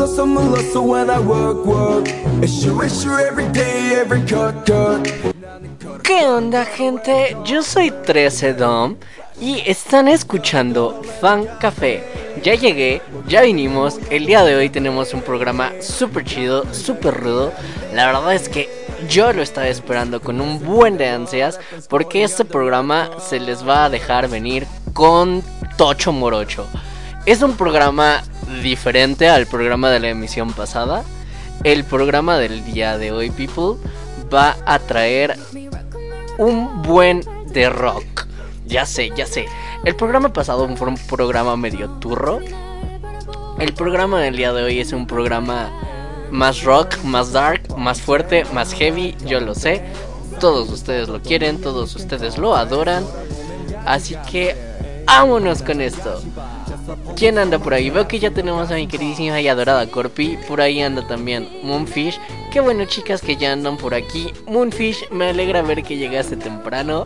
hustle, my hustle when I work. Issue every day, every cut. ¿Qué onda, gente? Yo soy 13 Dom y están escuchando Fan Café. Ya llegué, ya vinimos. El día de hoy tenemos un programa súper chido, súper rudo. La verdad es que yo lo estaba esperando con un buen de ansias, porque este programa se les va a dejar venir con tocho morocho. Es un programa diferente al programa de la emisión pasada. El programa del día de hoy, people, va a traer un buen de rock. Ya sé. El programa pasado fue un programa medio turro. El programa del día de hoy es un programa más rock, más dark, más fuerte, más heavy. Yo lo sé. Todos ustedes lo quieren, todos ustedes lo adoran. Así que vámonos con esto. ¿Quién anda por ahí? Veo que ya tenemos a mi queridísima y adorada Corpi. Por ahí anda también Moonfish. Qué bueno, chicas, que ya andan por aquí. Moonfish, me alegra ver que llegaste temprano.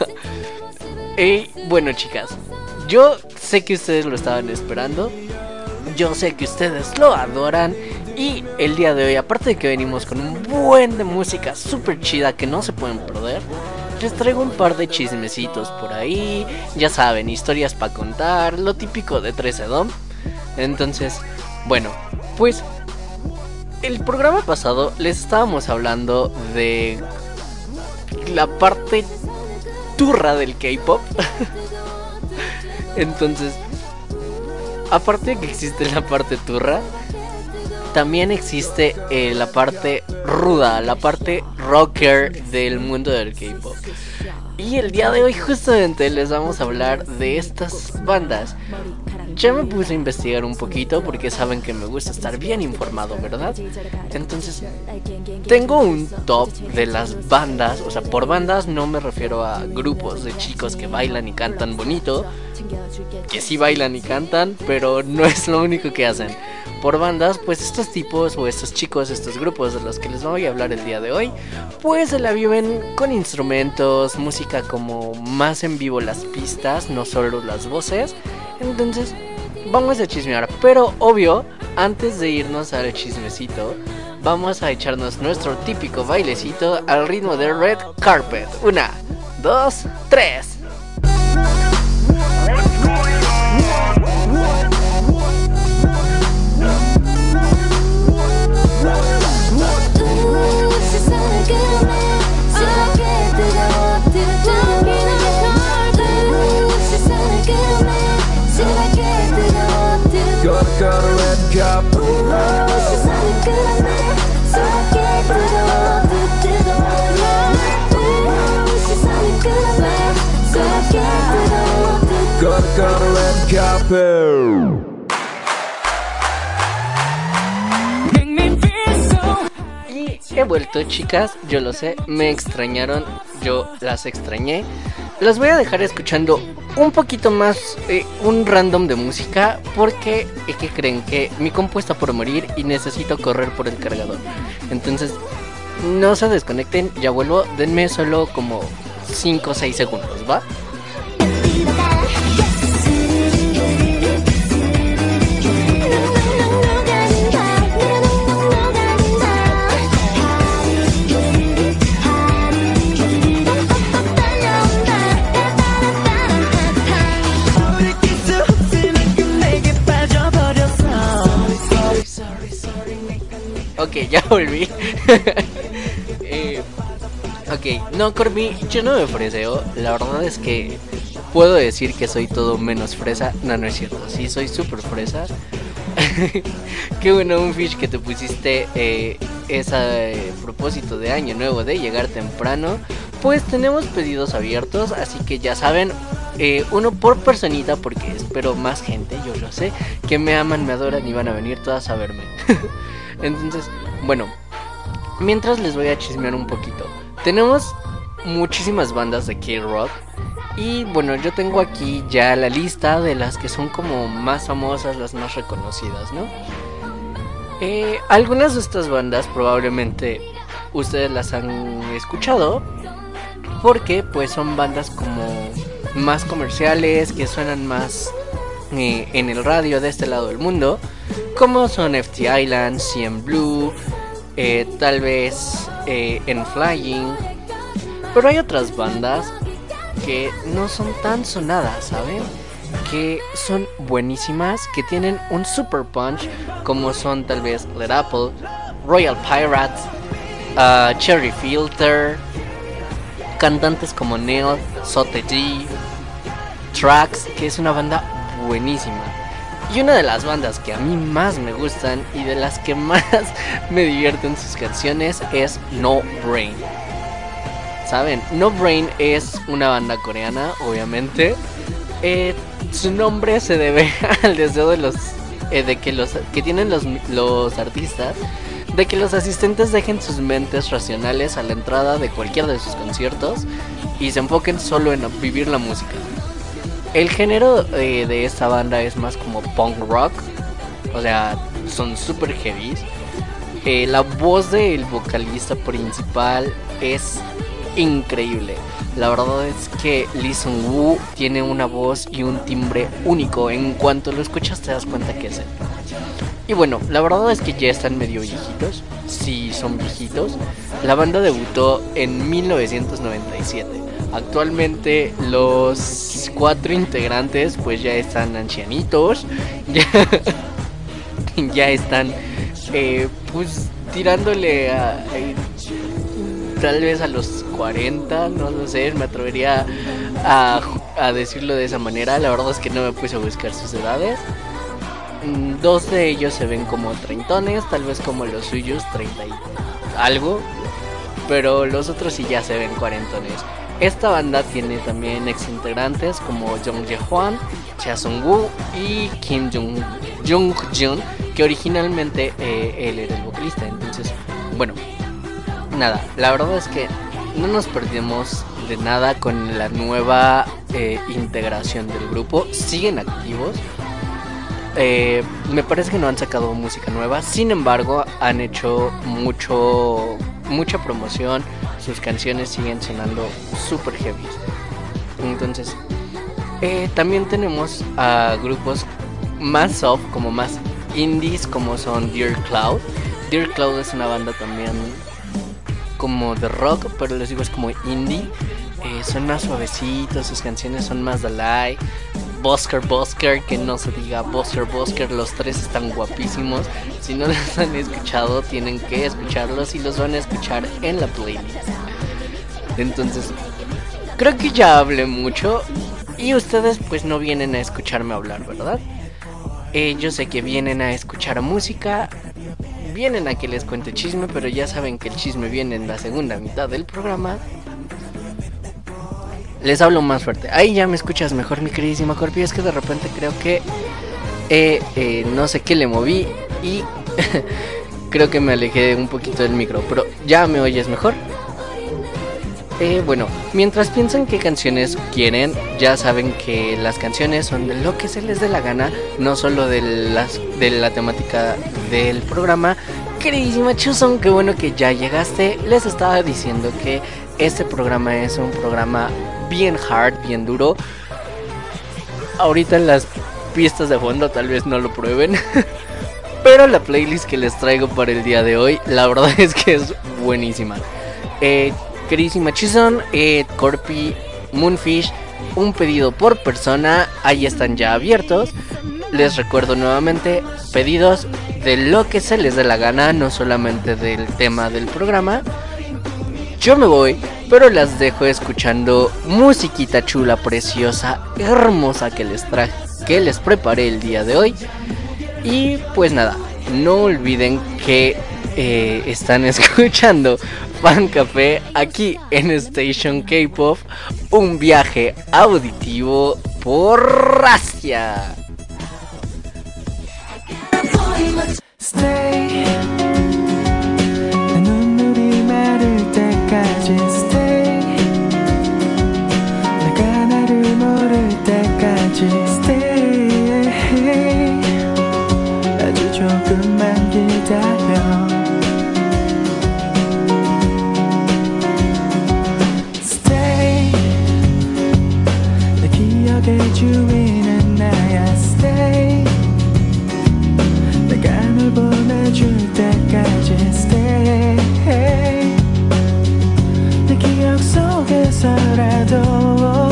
Y bueno, chicas, yo sé que ustedes lo estaban esperando. Yo sé que ustedes lo adoran. Y el día de hoy, aparte de que venimos con un buen de música súper chida que no se pueden perder, les traigo un par de chismecitos por ahí. Ya saben, historias para contar, lo típico de 13 Dom. Entonces, bueno, pues el programa pasado les estábamos hablando de la parte turra del K-pop. Entonces, aparte de que existe la parte turra, también existe la parte ruda, la parte rocker del mundo del K-pop. Y el día de hoy justamente les vamos a hablar de estas bandas. Ya me puse a investigar un poquito porque saben que me gusta estar bien informado, ¿verdad? Entonces, tengo un top de las bandas. O sea, por bandas no me refiero a grupos de chicos que bailan y cantan bonito, que sí bailan y cantan, pero no es lo único que hacen. Por bandas, pues estos tipos o estos chicos, estos grupos de los que les voy a hablar el día de hoy, pues se la viven con instrumentos, música como más en vivo las pistas, no solo las voces. Entonces, vamos a chismear, pero obvio, antes de irnos al chismecito, vamos a echarnos nuestro típico bailecito al ritmo de Red Carpet. 1, 2, 3. Y he vuelto, chicas, yo lo sé, me extrañaron, yo las extrañé. Las voy a dejar escuchando un poquito más, un random de música, porque ¿qué creen? Que mi compu está por morir y necesito correr por el cargador. Entonces, no se desconecten, ya vuelvo, denme solo como 5 o 6 segundos, ¿va? Ok, ya volví. Ok, no, Corby, yo no me freseo. La verdad es que puedo decir que soy todo menos fresa. No, no es cierto, sí soy súper fresa. Qué bueno, un fish que te pusiste ese propósito de año nuevo de llegar temprano. Pues tenemos pedidos abiertos, así que ya saben, uno por personita, porque espero más gente, yo lo sé, que me aman, me adoran y van a venir todas a verme. Entonces, bueno, mientras les voy a chismear un poquito. Tenemos muchísimas bandas de K-Rock. Y bueno, yo tengo aquí ya la lista de las que son como más famosas, las más reconocidas, ¿no? Algunas de estas bandas probablemente ustedes las han escuchado, porque pues son bandas como más comerciales, que suenan más en el radio de este lado del mundo. como son FT Island, CM Blue, tal vez en Flying. Pero hay otras bandas que no son tan sonadas, ¿saben? Que son buenísimas, que tienen un super punch, como son tal vez Led Apple, Royal Pirates, Cherry Filter, cantantes como Neil, Sote G, Tracks, que es una banda buenísima. Y una de las bandas que a mí más me gustan y de las que más me divierten sus canciones es No Brain. ¿Saben? No Brain es una banda coreana, obviamente. Su nombre se debe al deseo de los que tienen los artistas de que los asistentes dejen sus mentes racionales a la entrada de cualquiera de sus conciertos y se enfoquen solo en vivir la música. El género de esta banda es más como punk rock, o sea, son super heavies. La voz del vocalista principal es increíble. La verdad es que Lee Sung-woo tiene una voz y un timbre único. En cuanto lo escuchas te das cuenta que es él. Y bueno, la verdad es que ya están medio viejitos. Sí, son viejitos. La banda debutó en 1997. Actualmente los 4 integrantes pues ya están ancianitos. Ya están pues tirándole a tal vez a los 40, no lo sé, me atrevería a decirlo de esa manera. La verdad es que no me puse a buscar sus edades. 2 de ellos se ven como treintones, tal vez como los suyos 30 y algo, pero los otros sí ya se ven cuarentones. Esta banda tiene también ex integrantes como Jung Jae-hwan, Cha Sung-woo y Kim Jung-jun, que originalmente él era el vocalista. Entonces, bueno, nada, la verdad es que no nos perdimos de nada con la nueva integración del grupo. Siguen activos. Me parece que no han sacado música nueva, sin embargo han hecho mucha promoción. Sus canciones siguen sonando super heavy. Entonces también tenemos a grupos más soft, como más indies, como son Dear Cloud. Dear Cloud es una banda también como de rock, pero les digo es como indie. Son más suavecitos, sus canciones son más Dalai. Busker, que no se diga Busker, los 3 están guapísimos. Si no los han escuchado, tienen que escucharlos y los van a escuchar en la playlist. Entonces, creo que ya hablé mucho y ustedes pues no vienen a escucharme hablar, ¿verdad? Yo sé que vienen a escuchar música, vienen a que les cuente chisme, pero ya saben que el chisme viene en la segunda mitad del programa. Les hablo más fuerte. Ahí ya me escuchas mejor, mi queridísima Corpi. Es que de repente creo que no sé qué le moví y creo que me alejé un poquito del micro. Pero ya me oyes mejor. Bueno, mientras piensan qué canciones quieren, ya saben que las canciones son de lo que se les dé la gana, no solo de la temática del programa. Queridísima Chuzon, qué bueno que ya llegaste. Les estaba diciendo que este programa es un programa bien hard, bien duro. Ahorita en las pistas de fondo tal vez no lo prueben, pero la playlist que les traigo para el día de hoy, la verdad es que es buenísima. Queridísima Chizon, Corpi, Moonfish, un pedido por persona, ahí están ya abiertos. Les recuerdo nuevamente, pedidos de lo que se les dé la gana, no solamente del tema del programa. Yo me voy, pero las dejo escuchando musiquita chula, preciosa, hermosa que les preparé el día de hoy. Y pues nada, no olviden que están escuchando Fan Café aquí en Station K-Pop, un viaje auditivo por Asia. Stay. 내 눈물이 마를 때까지 stay. 내가 나를 모를 때까지 stay. 아주 조금만 기다려. Stay. 내 기억의 주인은 나야. Stay. 보내줄 때까지 stay 내 기억 속에서라도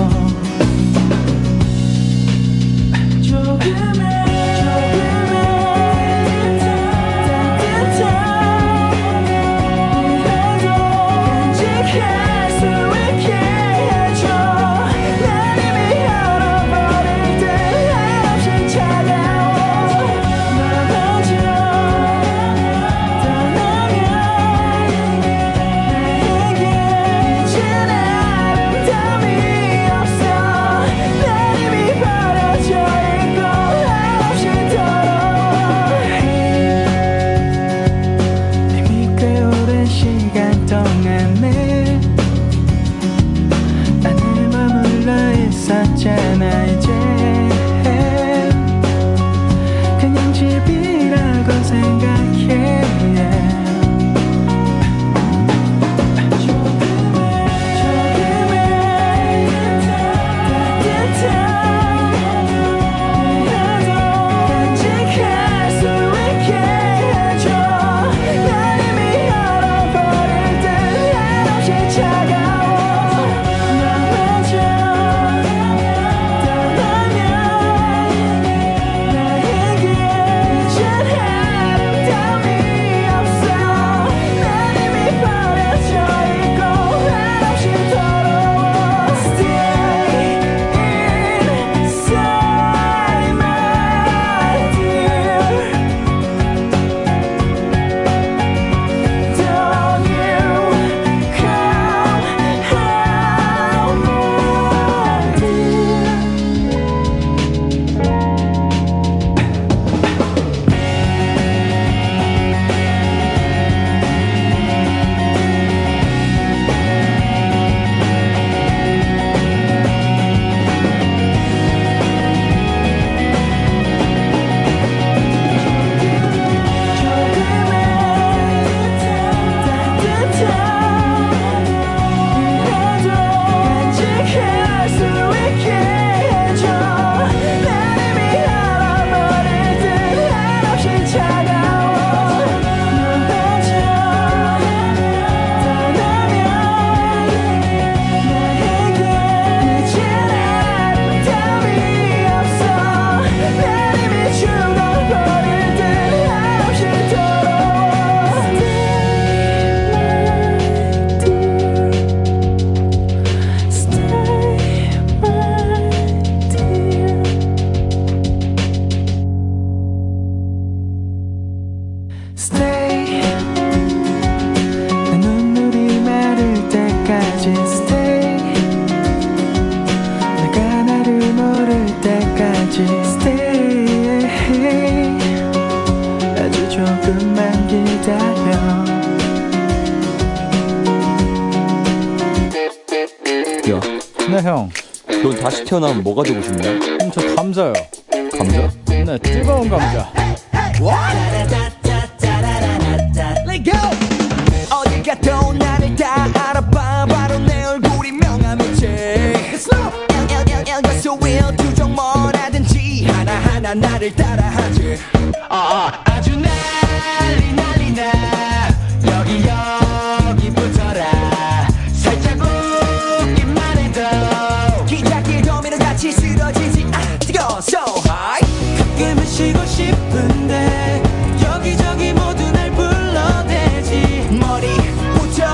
있었잖아 이제 그냥 집이라고 생각해 간직할 수 있게 해줘 날 이미 얼어버릴 듯 한없이 차가워 너마저 네, 형. 넌 다시 태어나면 뭐가 되고 싶냐? 저 감자요. 감자? 네, 뜨거운 감자. 어디가 또 나를 다 알아봐 바로 내 얼굴이 명함이지 가수 will 두종 뭐라든지 하나하나 나를 따라하지 아주 난리나 여기 붙어라 살짝 웃기만 해도 기자길 도미는 같이 쓰러지지 뜨거워서 가끔은 쉬고 싶은데 여기저기 모두 날 불러대지 머리부터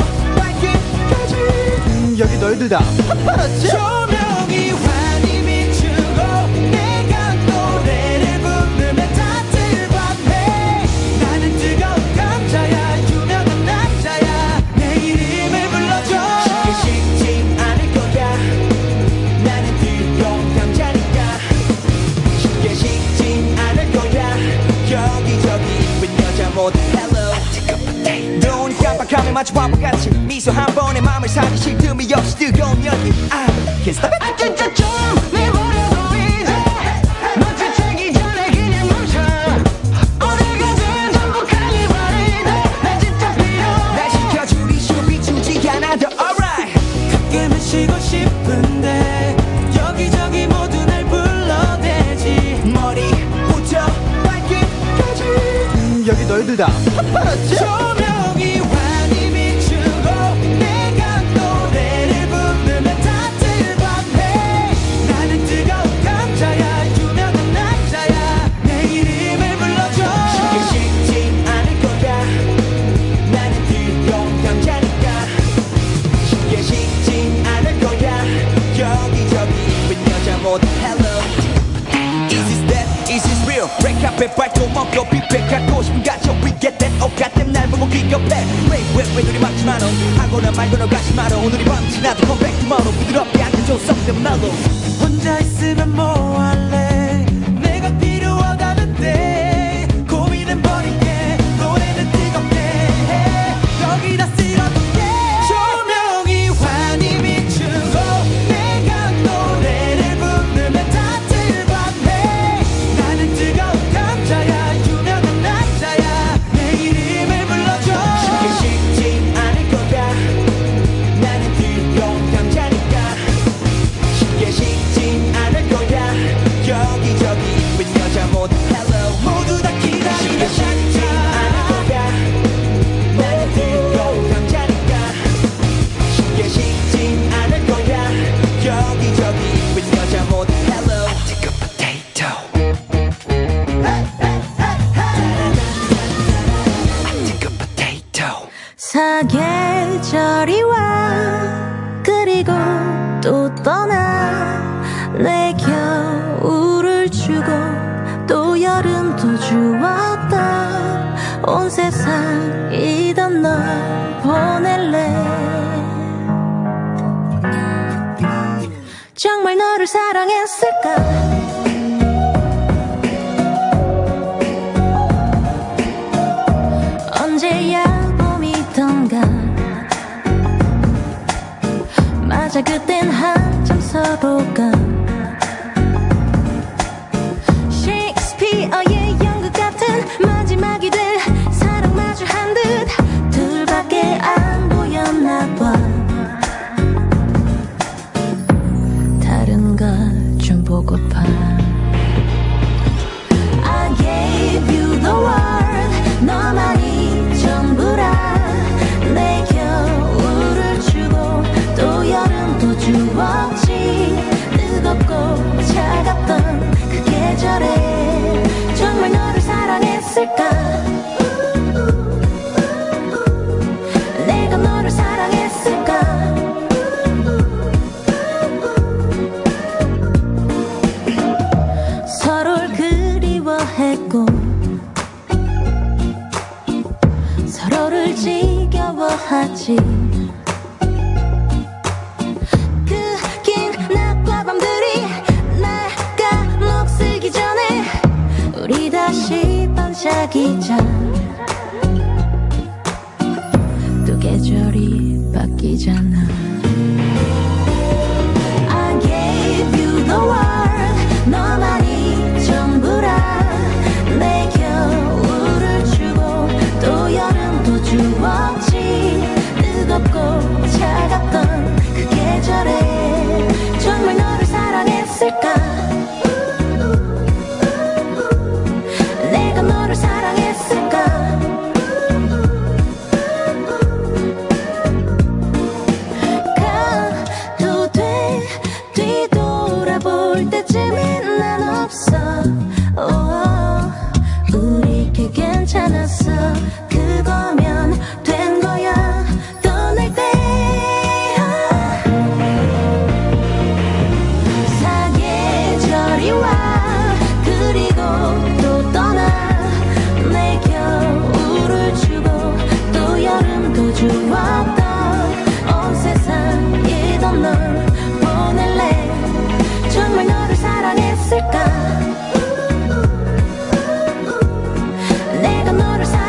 발끝까지 여기 너희들 다 파파라치? 조명이 환히 비추고 내가 노래를 부르면 다들 밤에 나는 뜨거운 감자야 유명한 남자야 내 이름을 불러줘 쉽게 식지 않을 거야 나는 뜨거운 감자니까 쉽게 식지 않을 거야 여기저기 이쁜 여자 모두 hello 눈 깜빡하면 마치 바보같이 미소 한 번에 맘을 사기 틈이 없이 뜨거운 열기 Can't stop it 진짜 좀 내버려둬 이제 너 지치기 전에 그냥 멈춰 어디 가든 전부 카니발이 돼난 진짜 필요해 날 지켜줄 이슈 비추지 않아도 alright 가끔은 쉬고 싶은데 여기저기 모두 날 불러대지 머리부터 발끝까지 여기 너희들 다 파파라치? 조명이 환히 비추고 내가 노래를 부르면 다들 밤에 나는 뜨거운 감자야 유명한 남자야 내 이름을 불러줘 쉽게 식지 않을 거야 나는 뜨거운 감자니까 쉽게 식지 않을 거야 여기저기 이쁜 여자 모두 hello Is this that? Is this real? Break up 에 발도 먹고 빅백하고 싶은 가져 We get that 옷 같은 날 보고 기겁해 왜 눈이 막지 마너 하거나 말거나 가지 마라 오늘이 밤지 나도 come back tomorrow 부드럽게 안겨줘 something mellow 혼자 있으면 뭐 할래 내가 필요하다는데 고민은 버릴게 노래는 뜨겁게 해 여기다 쓸어둘게 조명이 환히 비추고 내가 노래를 부르면 다들 밤에 나는 뜨거운 감자야 유명한 남자야 내 이름을 불러줘 쉽게 식지 않을 거야 나는 뜨거운 감자니까 쉽게 식지 않을 거야 여기저기 이쁜 여자 모두 hello 모두 다 기다리는 쉽게 식지 않을 거야 나는 뜨거운 감자니까 쉽게 식지 않을 거야 여기저기 이쁜 여자 모두 hello Take a potato Take a potato 사계절이 와 그리고 또 떠나 내 겨울을 주고 또 여름도 주었다 온 세상이던 널 보낼래 정말 너를 사랑했을까 언제야 봄이던가 맞아 그땐 한참 서로가 셰익스피어의 연극 같은 마지막이 돼 사랑 마주한 듯 둘밖에 안 보였나 봐 다른 걸 좀 보고파 I gave you the world 너만이 전부라 내 겨울을 주고 또 여름도 주었지 뜨겁고 차갑던 그 계절에 정말 너를 사랑했을까 내가 너를 사랑했을까 서로를 그리워했고 서로를 지겨워하지 그 긴 낮과 밤들이 날까 녹슬기 전에 우리 다시 반짝이자 또 계절이 바뀌잖아 I gave you the world 너만이 전부라 내 겨울을 주고 또 여름도 주었지 뜨겁고 차갑던 그 계절에 정말 너를 사랑했을까 내가 너를 사랑했을까 가도 돼 뒤돌아볼 때쯤엔 난 없어 우리 꽤 괜찮았어 그거면 된 거야 떠날 때 사계절이 와 그리고 또 떠나 내 겨울을 주고 또 여름도 주었던 온 세상이던 널 보낼래 정말 너를 사랑했을까 내가 너를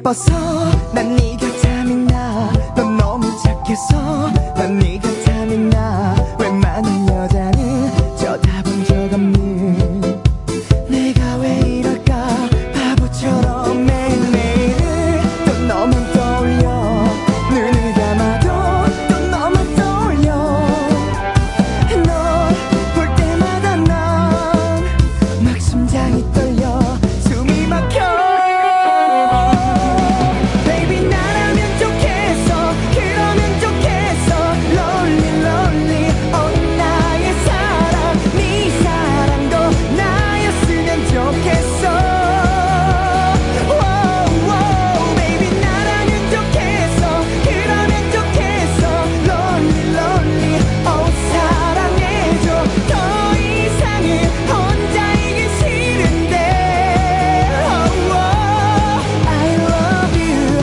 예뻐서 난 네가 탐이 나넌 너무 착해서 난 네가 탐이 나 웬만한 여자는 쳐다본 적 없는 내가 왜 이럴까 바보처럼 매일매일을 또 너만 떠올려 눈을 감아도 또 너만 떠올려 널 볼 때마다 난 막 심장이 떨려 숨이 막혀 Baby 나라면 좋겠어 그러면 좋겠어 Lonely lonely oh 나의 사랑 네 사랑도 나였으면 좋겠어 Wow, wow, baby 나라면 좋겠어 그러면 좋겠어 Lonely lonely oh 사랑해줘 더 이상은 혼자이기 싫은데 Oh, oh, I love you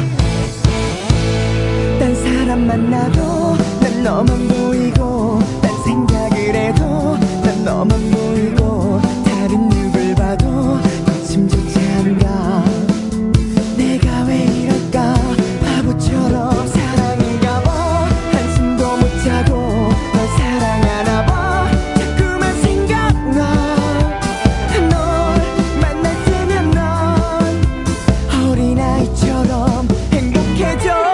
딴 사람 만나도 난 너만 보이고 딴 생각을 해도 난 너만 보이고 다른 누굴 봐도 거침조차 안 가 내가 왜 이럴까 바보처럼 사랑인가 봐 한숨도 못 자고 널 사랑하나 봐 자꾸만 생각나 널 만날 때면 난 어린아이처럼 행복해져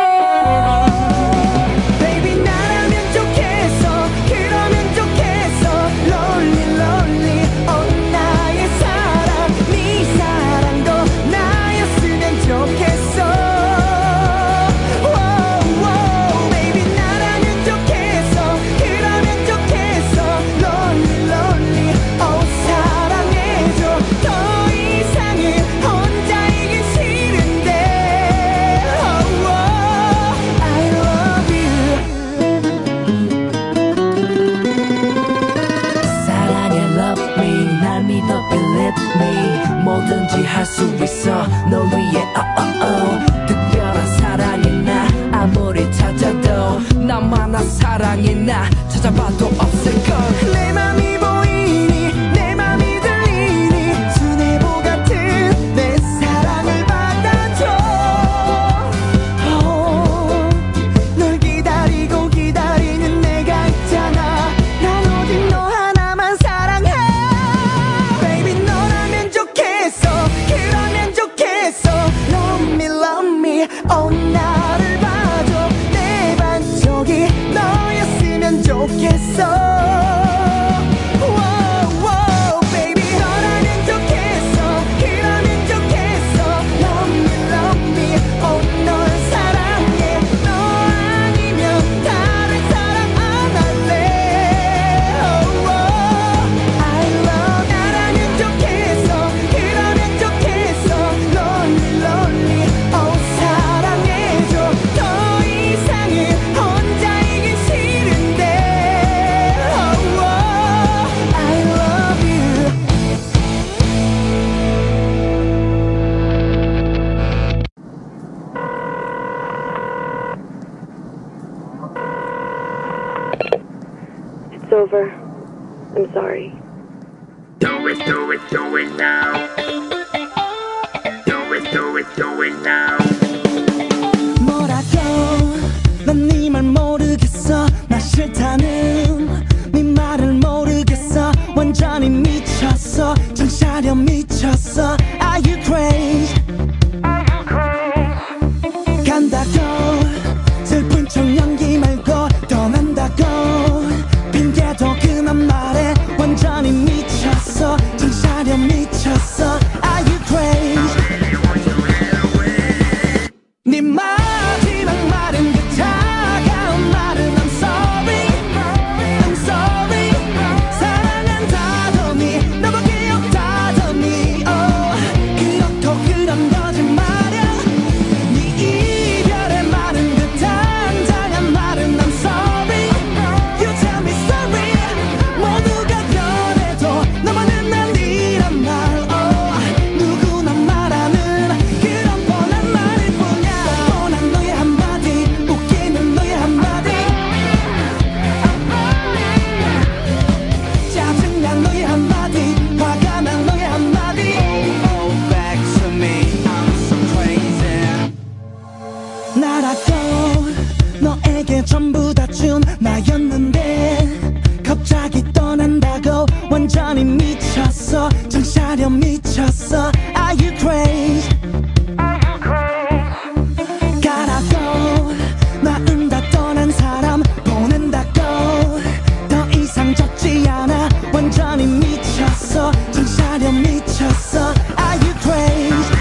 Baby 나라면 좋겠어 그러면 좋겠어 Lonely lonely oh 나의 사랑 네 사랑도 나였으면 좋겠어 Wow, wow, baby 나라면 좋겠어 그러면 좋겠어 Lonely lonely oh 사랑해줘 더 이상은 혼자이기 싫은데 Oh, oh, I love you 사랑해 love me 날 믿어 believe me 뭐든지 할 수 있어 널 위해 특별한 사랑이 나 아무리 찾아도 나만한 사랑이 나 찾아봐도 없을걸 내 맘이 보이니 내 맘이 들리니 수뇌보 같은 내 사랑을 받아줘 널 기다리고 기다리는 내가 있잖아 난 오직 너 하나만 사랑해 Baby 너라면 좋겠어 그러면 좋겠어 Love me love me oh 나를 봐줘 내 반쪽이 너였으면 좋겠어 Wow, wow, baby 너라면 좋겠어 그러면 좋겠어 Love me oh 널 사랑해 너 아니면 다른 사랑 안 할래 Oh, oh, I love 나라면 좋겠어 그러면 좋겠어 Lonely lonely oh 사랑해줘 더 이상은 혼자이기 싫은데 Oh, oh, I love you It's over. I'm sorry. Do it now. Do it now. 뭐라고 난 네 말 모르겠어 나 싫다는 네 말을 모르겠어 완전히 미쳤어 정차려 미쳤어 Are you crazy 간다고 슬픈 척 연기 말고 떠난다고 핑계도 그만 말해 완전히 미쳤어 정차려 미쳤어 Are you crazy 네 마지막 말은 그 차가운 말은 I'm sorry I'm sorry 사랑한다더니 너밖에 없다더니 그렇고 그런 거짓말이야 네 이별 나라고 너에게 전부 다 준 나였는데 갑자기 떠난다고 완전히 미쳤어 정차려 미쳤어 Are you crazy 가라고 나은 다 떠난 사람 보낸다고 더 이상 적지 않아 완전히 미쳤어 정차려 미쳤어 Are you crazy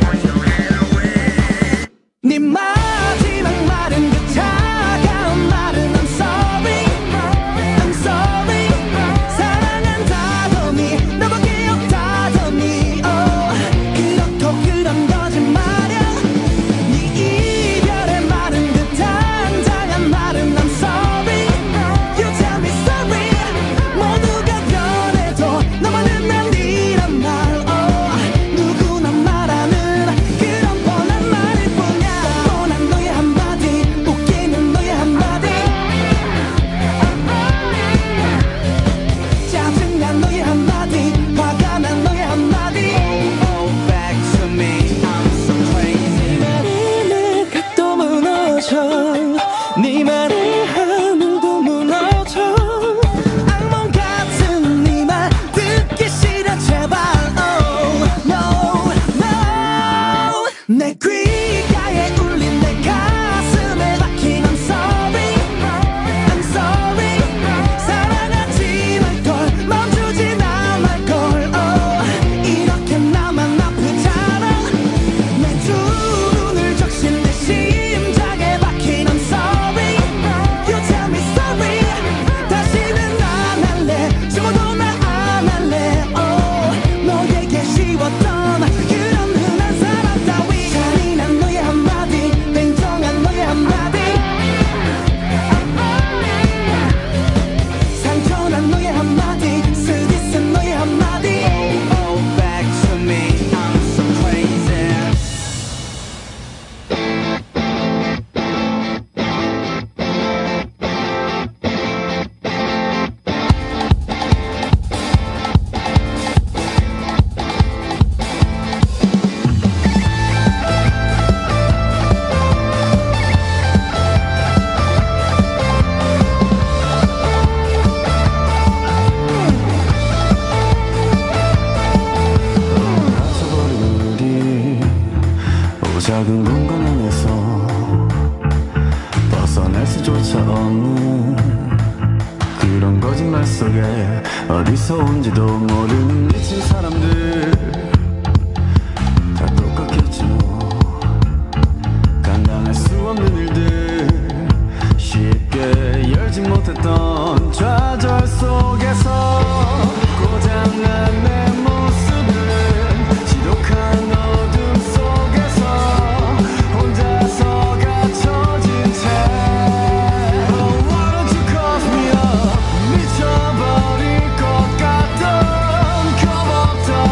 네 마지막 말은 그 차가운 말은 I'm sorry I'm sorry 사랑한다더니 너밖에 없다더니 그렇고 그런 거짓말이야 네 이별의 말은 그 단단한 말은 I'm sorry You tell me sorry 모두가 변해도 너만은 아니란 말 누구나 말하는 그런 뻔한 말일 뿐이야 뻔한 너의 한마디 웃기는 너의 한마디 짜증난 너의 한마디 화가 난 너의 한마디 Oh back to me I'm so crazy 네 말에 내 벽도 무너져 네 말에 하늘도 무너져 악몽 같은 네 말 듣기 싫어 제발 Oh no no 내 귓가에 울린 내 가슴에 박힌 I'm sorry I'm sorry 사랑하지 말걸 멈추지 나 말걸 이렇게 나만 아프잖아 내 두 눈을 적신 내 심장에 박힌 I'm sorry You tell me sorry 다시는 안 할래 죽어도 나 안 할래 너에게 쉬웠던 그런 흔한 사랑 따위 잔인한 너의 한마디 냉정한 너의 한마디 상처난 너의 한마디 쓰디쓴 너의 한마디 Oh back to me I'm so crazy 잊어버린 우리 작은 공간 안에서 벗어날 수조차 없는 그런 거짓말 속에 어디서 온지도 모르는 미친 사람들 다 똑같겠지 뭐 감당할 수 없는 일들 쉽게 열지 못했던 좌절 속에서 고장난 내 모습은 지독한 어둠 속에서 혼자서 갇혀진 채 Oh why don't you call me up 미쳐버릴 것 같던 겁없던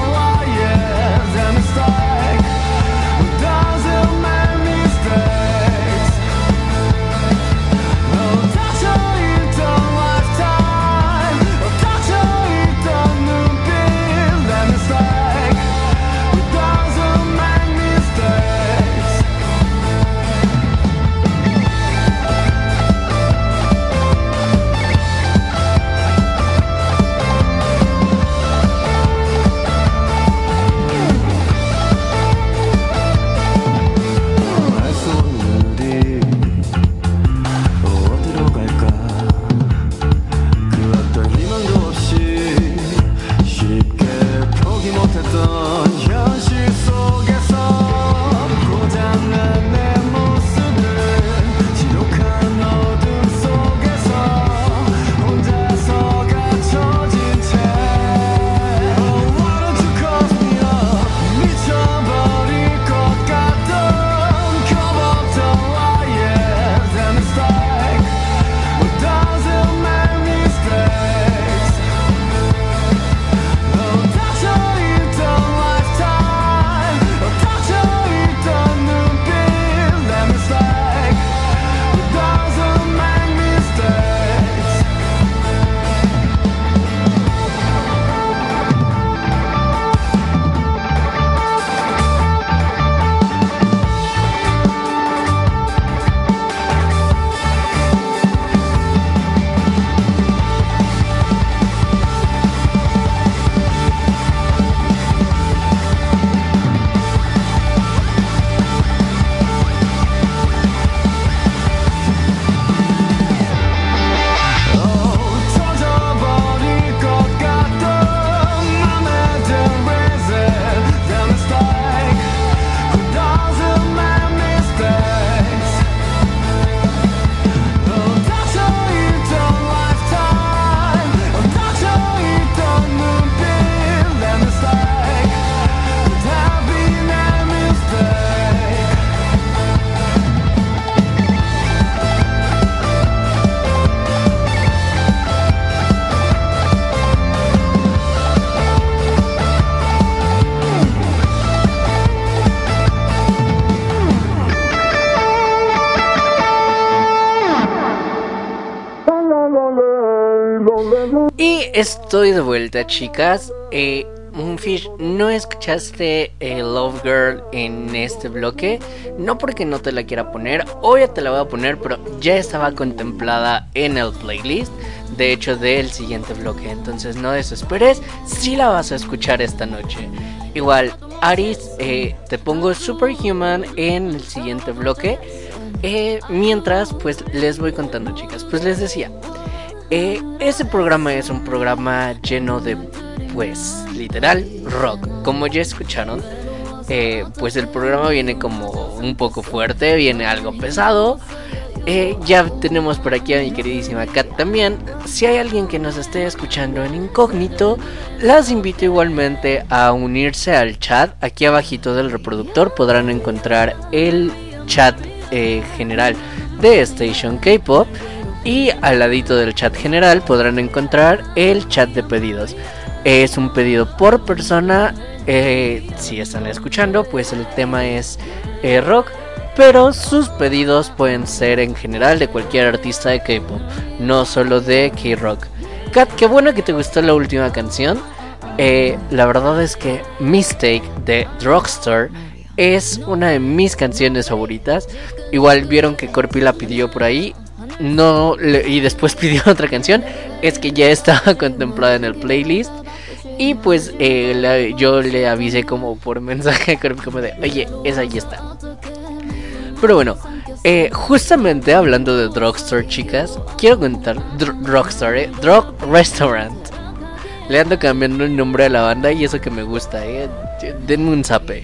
Y estoy de vuelta, chicas. Moonfish, ¿no escuchaste Love Girl en este bloque? No porque no te la quiera poner, hoy te la voy a poner, pero ya estaba contemplada en el playlist, de hecho del siguiente bloque, entonces no desesperes si la vas a escuchar esta noche. Igual, Aris, te pongo Superhuman en el siguiente bloque. Mientras, pues les voy contando, chicas. Pues les decía, este programa es un programa lleno de, pues, literal, rock. Como ya escucharon, pues el programa viene como un poco fuerte, viene algo pesado. Ya tenemos por aquí a mi queridísima Kat también. Si hay alguien que nos esté escuchando en incógnito, las invito igualmente a unirse al chat. Aquí abajito del reproductor podrán encontrar el chat general de Station K-Pop, y al ladito del chat general podrán encontrar el chat de pedidos. Es un pedido por persona. Si están escuchando, pues el tema es rock, pero sus pedidos pueden ser en general de cualquier artista de K-pop, no solo de K-rock. Kat, qué bueno que te gustó la última canción. La verdad es que Mistake de Drugstore es una de mis canciones favoritas. Igual vieron que Corpi la pidió por ahí, y después pidió otra canción. Es que ya estaba contemplada en el playlist. Y pues yo le avisé como por mensaje a Corpi como de, oye, esa ya está. Pero bueno, justamente hablando de Drugstore, chicas, quiero contar Drugstore, Drug Restaurant. Le ando cambiando el nombre a la banda y eso que me gusta, denme un zape.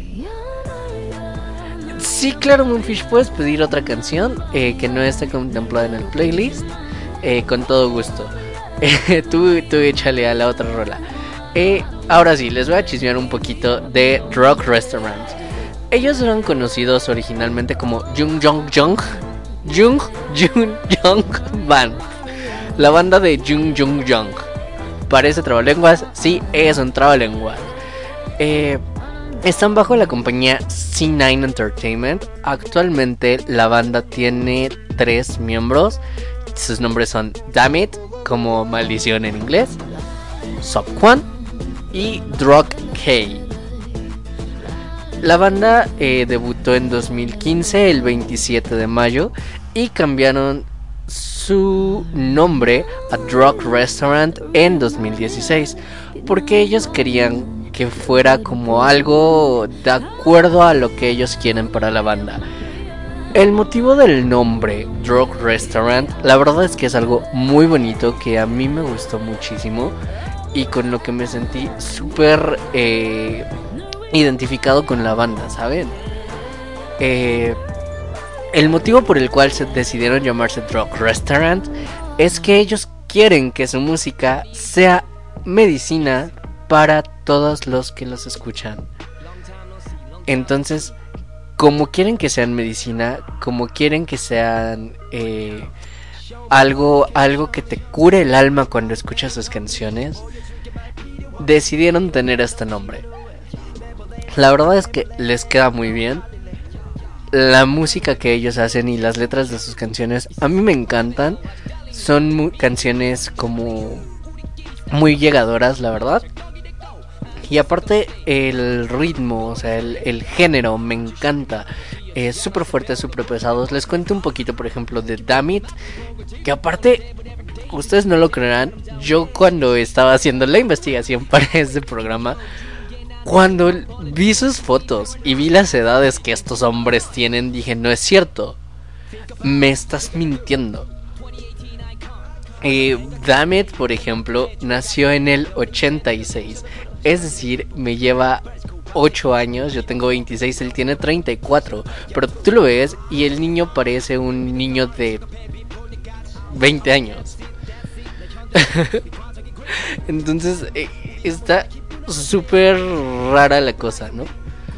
Sí, claro, Moonfish, puedes pedir otra canción que no esté contemplada en el playlist, con todo gusto. Tú échale a la otra rola. Ahora sí, les voy a chismear un poquito de Drug Restaurant. Ellos eran conocidos originalmente como Jung Jung Band, la banda de Jung Jung. ¿Parece trabalenguas? Sí, es un trabalenguas. Están bajo la compañía C9 Entertainment. Actualmente la banda tiene 3 miembros. Sus nombres son Dammit, como maldición en inglés, Seokwan y Drug K. La banda debutó en 2015, el 27 de mayo, y cambiaron su nombre a Drug Restaurant en 2016, porque ellos querían que fuera como algo de acuerdo a lo que ellos quieren para la banda. El motivo del nombre Drug Restaurant, la verdad es que es algo muy bonito, que a mí me gustó muchísimo y con lo que me sentí súper identificado con la banda, ¿saben? El motivo por el cual se decidieron llamarse Drug Restaurant es que ellos quieren que su música sea medicina para todos los que los escuchan. Entonces, como quieren que sean medicina, como quieren que sean algo que te cure el alma cuando escuchas sus canciones, decidieron tener este nombre. La verdad es que les queda muy bien. La música que ellos hacen y las letras de sus canciones a mí me encantan. Son canciones como muy llegadoras, la verdad. Y aparte el ritmo, o sea, el género me encanta. Es súper fuerte, súper pesados. Les cuento un poquito, por ejemplo, de Dammit, que aparte, ustedes no lo creerán, yo cuando estaba haciendo la investigación para este programa, cuando vi sus fotos y vi las edades que estos hombres tienen, dije, no es cierto, me estás mintiendo. Dammit, por ejemplo, nació en el 86, es decir, me lleva 8 años, yo tengo 26, él tiene 34, pero tú lo ves y el niño parece un niño de 20 años. Entonces, está súper rara la cosa, ¿no?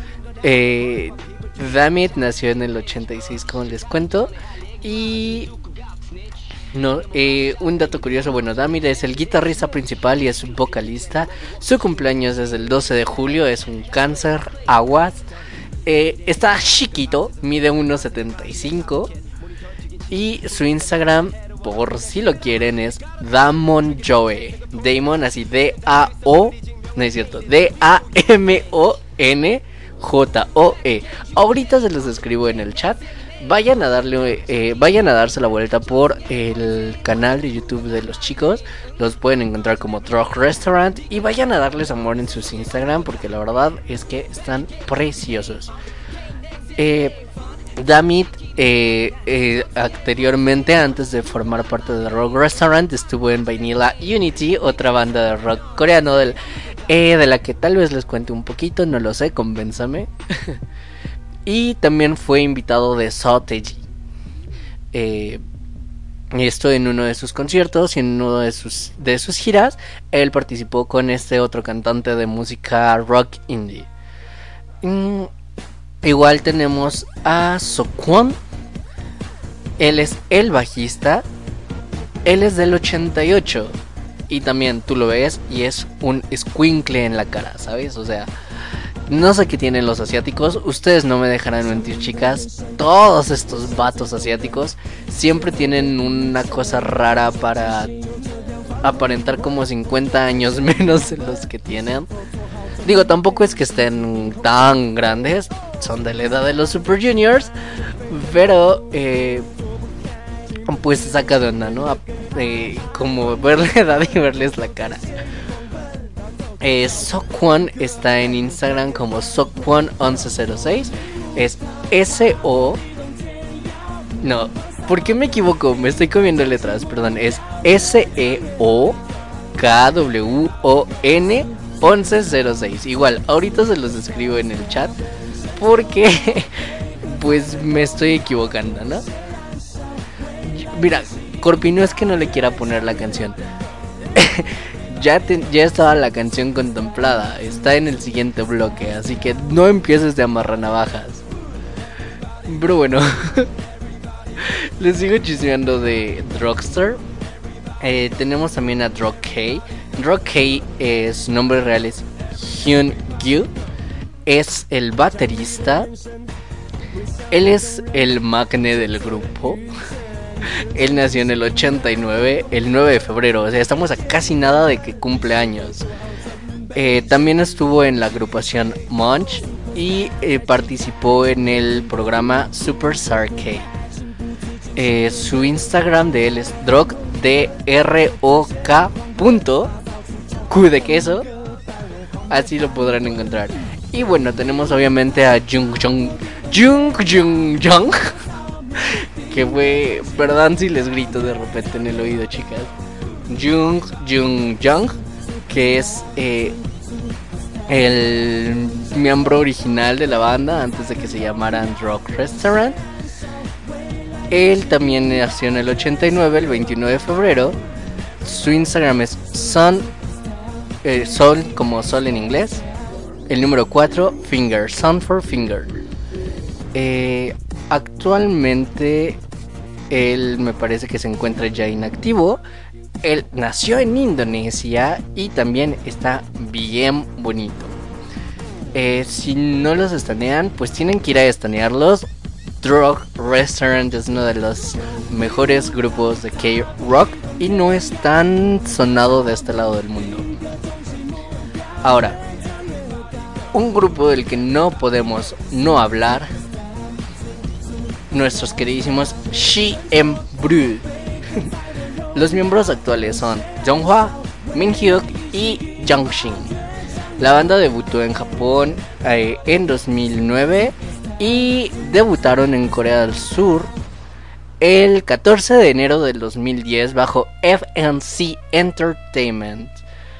Dammit nació en el 86, como les cuento. Y no, un dato curioso, bueno, Dammit es el guitarrista principal y es un vocalista. Su cumpleaños es el 12 de julio, es un cáncer, aguas. Está chiquito, mide 1.75. Y su Instagram por si lo quieren, es Damon Joe. Damon, así D-A-O, no es cierto, D-A-M-O-N-J-O-E. Ahorita se los escribo en el chat. Vayan a darse la vuelta por el canal de YouTube de los chicos. Los pueden encontrar como Drug Restaurant. Y vayan a darles amor en sus Instagram, porque la verdad es que están preciosos. Damit, anteriormente, antes de formar parte de Drug Restaurant, estuvo en Vanilla Unity, otra banda de rock coreano de la que tal vez les cuente un poquito, no lo sé, convénzame. Y también fue invitado de Sautegi. Esto en uno de sus conciertos y en uno de sus giras. Él participó con este otro cantante de música rock indie. Igual tenemos a Sokwon. Él es el bajista. Él es del 88. Y también tú lo ves y es un escuincle en la cara, ¿sabes? O sea, no sé qué tienen los asiáticos. Ustedes no me dejarán mentir, chicas. Todos estos vatos asiáticos siempre tienen una cosa rara para aparentar como 50 años menos de los que tienen. Digo, tampoco es que estén tan grandes. Son de la edad de los Super Juniors. Pero pues se saca de onda, ¿no? Como ver la edad y verles la cara. Sokwon está en Instagram como Sokwon1106. Es S-O... No, ¿por qué me equivoco? Me estoy comiendo letras, perdón. Es S-E-O-K-W-O-N 1106. Igual, ahorita se los escribo en el chat porque pues me estoy equivocando, ¿no? Mira, Corpi, no es que no le quiera poner la canción. Ya estaba la canción contemplada. Está en el siguiente bloque, así que no empieces de amarrar navajas. Pero bueno, les sigo chismeando de Drugster. Tenemos también a Drug K. Drug K, su nombre real es Hyun Gyu. Es el baterista. Él es el magne del grupo. Él nació en el 89, el 9 de febrero. O sea, estamos a casi nada de que cumple años. También estuvo en la agrupación Munch y participó en el programa Super Star K. Su Instagram de él es drog, D-R-O-K Q de queso. Así lo podrán encontrar. Y bueno, tenemos obviamente a Jung Jung Jung, que fue, perdón si les grito de repente en el oído, chicas. Jung Jung, que es el miembro original de la banda antes de que se llamaran Drug Restaurant. Él también nació en el 89, el 29 de febrero. Su Instagram es Sol como sol en inglés. El número 4, Finger, Sun for Finger. Actualmente él me parece que se encuentra ya inactivo. Él nació en Indonesia y también está bien bonito. Si no los estanean, pues tienen que ir a estanearlos. Drug Restaurant es uno de los mejores grupos de K-Rock y no es tan sonado de este lado del mundo. Ahora, un grupo del que no podemos no hablar, nuestros queridísimos CNBLUE. Los miembros actuales son Jongwha, Minhyuk y Yongshin. La banda debutó en Japón en 2009 y debutaron en Corea del Sur el 14 de enero del 2010 bajo FNC Entertainment.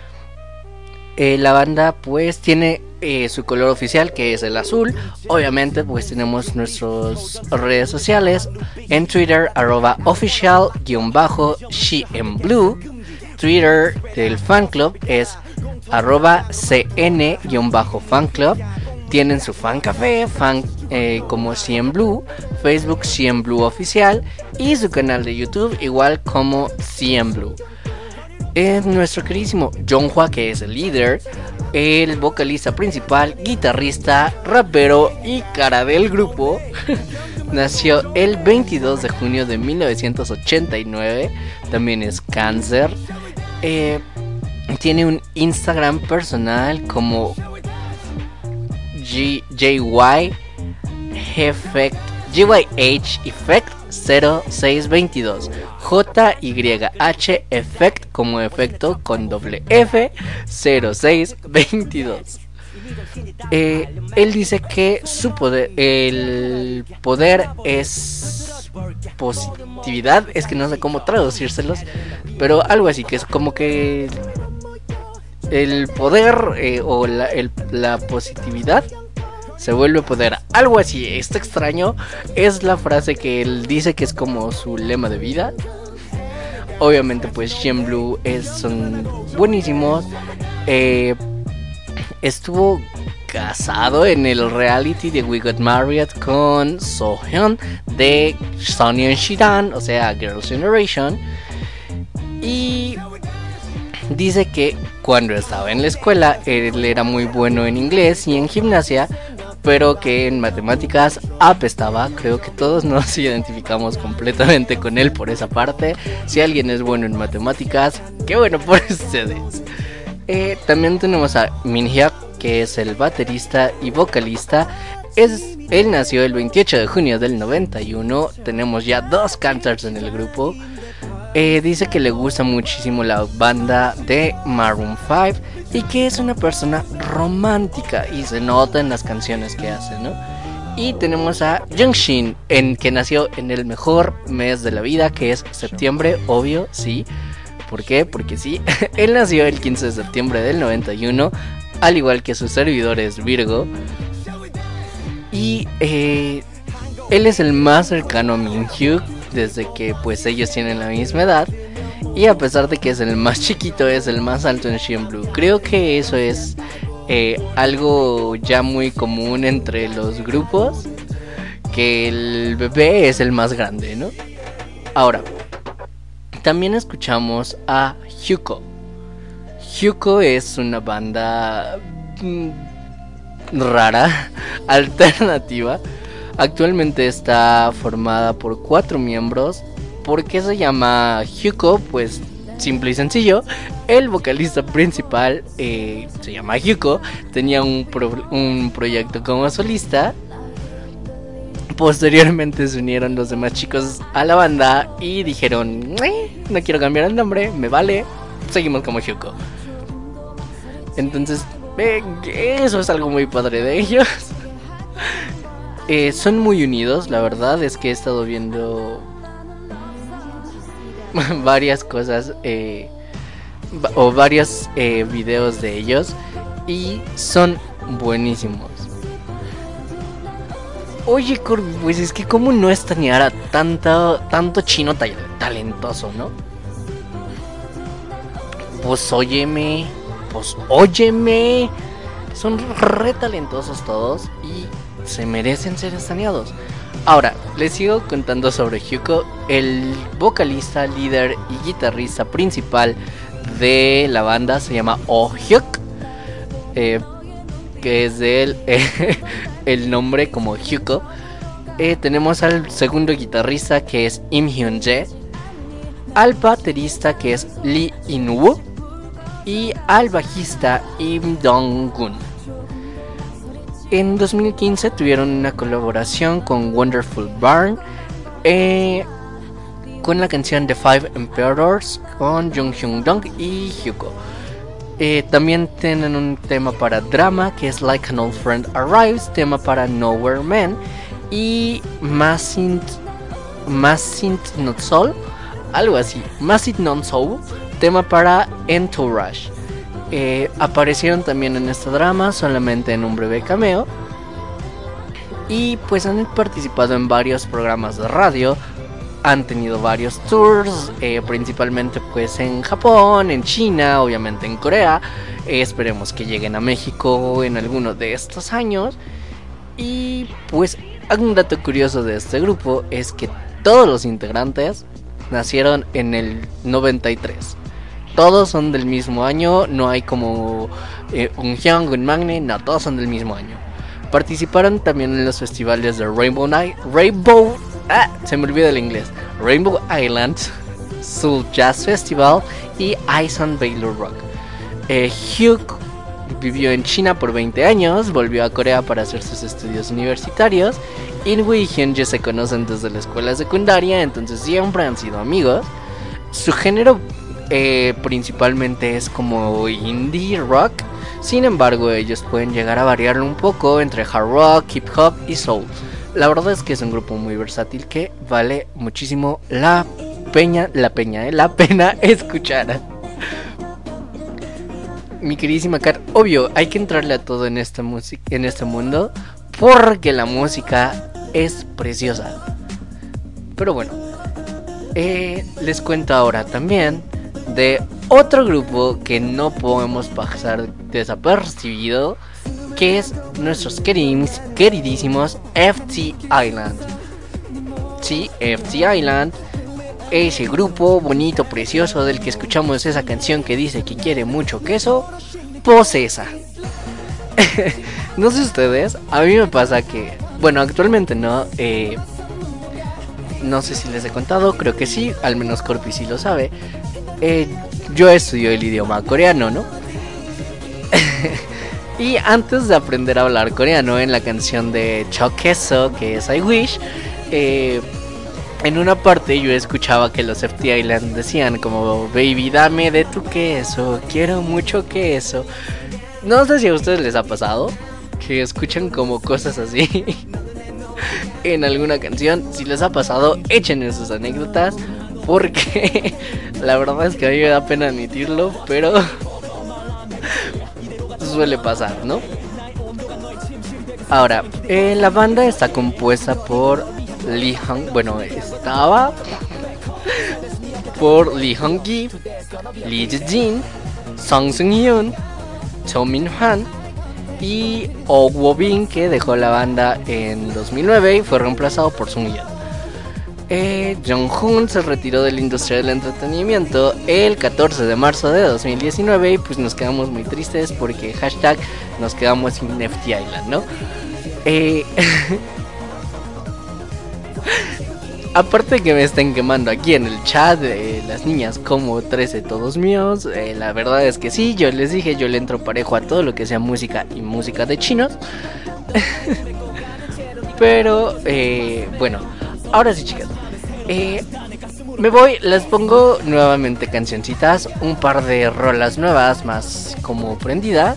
La banda pues tiene su color oficial, que es el azul. Obviamente pues tenemos nuestras redes sociales en Twitter @official_CNBLUE. Twitter del fan club es @cn_fanclub. Tienen su fan café, como CNBLUE, Facebook CNBLUE oficial y su canal de YouTube igual como CNBLUE. Es nuestro queridísimo Jongwha, que es el líder, el vocalista principal, guitarrista, rapero y cara del grupo. nació el 22 de junio de 1989, también es cáncer. Tiene un Instagram personal como GYH Effect 0622, JYH Effect como efecto con doble F 0622. Él dice que su poder, el poder es positividad, es que no sé cómo traducírselos, pero algo así, que es como que el poder o la positividad se vuelve poder, algo así. Está extraño, es la frase que él dice que es como su lema de vida. Obviamente pues Gyenblue son buenísimos. Estuvo casado en el reality de We Got Married con Sohyun de Sonny and Shiran, o sea Girls' Generation. Y dice que cuando estaba en la escuela él era muy bueno en inglés y en gimnasia, pero que en matemáticas apestaba. Creo que todos nos identificamos completamente con él por esa parte. Si alguien es bueno en matemáticas, qué bueno por ustedes. También tenemos a Minhyuk, que es el baterista y vocalista. Él nació el 28 de junio del 91. Tenemos ya 2 cancers en el grupo. Dice que le gusta muchísimo la banda de Maroon 5 y que es una persona romántica y se nota en las canciones que hace, ¿no? Y tenemos a Youngshin, que nació en el mejor mes de la vida, que es septiembre, obvio, sí. ¿Por qué? Porque sí. Él nació el 15 de septiembre del 91, al igual que sus servidores Virgo. Y él es el más cercano a Minhyuk, desde que pues ellos tienen la misma edad. Y a pesar de que es el más chiquito, es el más alto en Gyenblue. Creo que eso es algo ya muy común entre los grupos, que el bebé es el más grande, ¿no? Ahora, también escuchamos a Hyukoh. Hyukoh es una banda rara, alternativa. Actualmente está formada por 4 miembros. ¿Por qué se llama Hyukoh? Pues simple y sencillo. El vocalista principal se llama Hyukoh. Tenía un proyecto como solista. Posteriormente se unieron los demás chicos a la banda y dijeron: no quiero cambiar el nombre, me vale, seguimos como Hyukoh. Entonces eso es algo muy padre de ellos. Son muy unidos, la verdad es que he estado viendo varias cosas o varios videos de ellos y son buenísimos. Oye, Corby, pues es que como no estanear a tanto chino talentoso, ¿no? Pues óyeme, son re talentosos todos y se merecen ser estaneados. Ahora, les sigo contando sobre Hyukoh, el vocalista, líder y guitarrista principal de la banda. Se llama Oh Hyuk, que es de él el nombre como Hyukoh. Tenemos al segundo guitarrista, que es Im Hyun-jae, al baterista, que es Lee In-woo, y al bajista Im Dong-gun. En 2015 tuvieron una colaboración con Wonderful Barn con la canción The Five Emperors con Jung Hyun-dong y Hyukoh. También tienen un tema para drama, que es Like an Old Friend Arrives, tema para Nowhere Man, y Masint Not Soul, algo así, Masint Non Soul, tema para Entourage. Aparecieron también en este drama solamente en un breve cameo. Y pues han participado en varios programas de radio. Han tenido varios tours, principalmente pues en Japón, en China, obviamente en Corea. Esperemos que lleguen a México en alguno de estos años. Y pues un dato curioso de este grupo es que todos los integrantes nacieron en el 93. Todos son del mismo año, no hay como un Hyung, un Magne, no, todos son del mismo año. Participaron también en los festivales de se me olvida el inglés, Rainbow Island, Seoul Jazz Festival y Ison Baylor Rock. Hyuk vivió en China por 20 años, volvió a Corea para hacer sus estudios universitarios. In-woo y Hyun se conocen desde la escuela secundaria, entonces siempre han sido amigos. Su género principalmente es como indie rock. Sin embargo, ellos pueden llegar a variarlo un poco entre hard rock, hip hop y soul. La verdad es que es un grupo muy versátil que vale muchísimo la pena escuchar. Mi queridísima Kat, obvio, hay que entrarle a todo en esta en este mundo, porque la música es preciosa. Pero bueno, les cuento ahora también de otro grupo que no podemos pasar desapercibido, que es nuestros queridísimos FT Island. Sí, FT Island, ese grupo bonito, precioso, del que escuchamos esa canción que dice que quiere mucho queso, posesa. No sé ustedes, a mí me pasa que, bueno, actualmente no, no sé si les he contado, creo que sí, al menos Corpi sí lo sabe. Yo estudio el idioma coreano, ¿no? Y antes de aprender a hablar coreano, en la canción de Chokeso, que es I Wish, en una parte yo escuchaba que los FT Island decían como: baby, dame de tu queso, quiero mucho queso. No sé si a ustedes les ha pasado que escuchan como cosas así en alguna canción. Si les ha pasado, echen sus anécdotas, porque la verdad es que a mí me da pena admitirlo, pero suele pasar, ¿no? Ahora, la banda está compuesta por estaba por Lee Hong-gi, Lee Ji-jin, Song Seung-hyun, Cho Min-hwan y Oh Woo-bin, que dejó la banda en 2009 y fue reemplazado por Sung-yeon. Jong-hoon se retiró de la industria del entretenimiento el 14 de marzo de 2019 y pues nos quedamos muy tristes porque hashtag nos quedamos sin FT Island, ¿no? Aparte de que me estén quemando aquí en el chat las niñas como 13 todos míos, la verdad es que sí, yo les dije, yo le entro parejo a todo lo que sea música y música de chinos. Pero bueno, ahora sí, chicas, me voy, les pongo nuevamente cancioncitas, un par de rolas nuevas más como prendidas,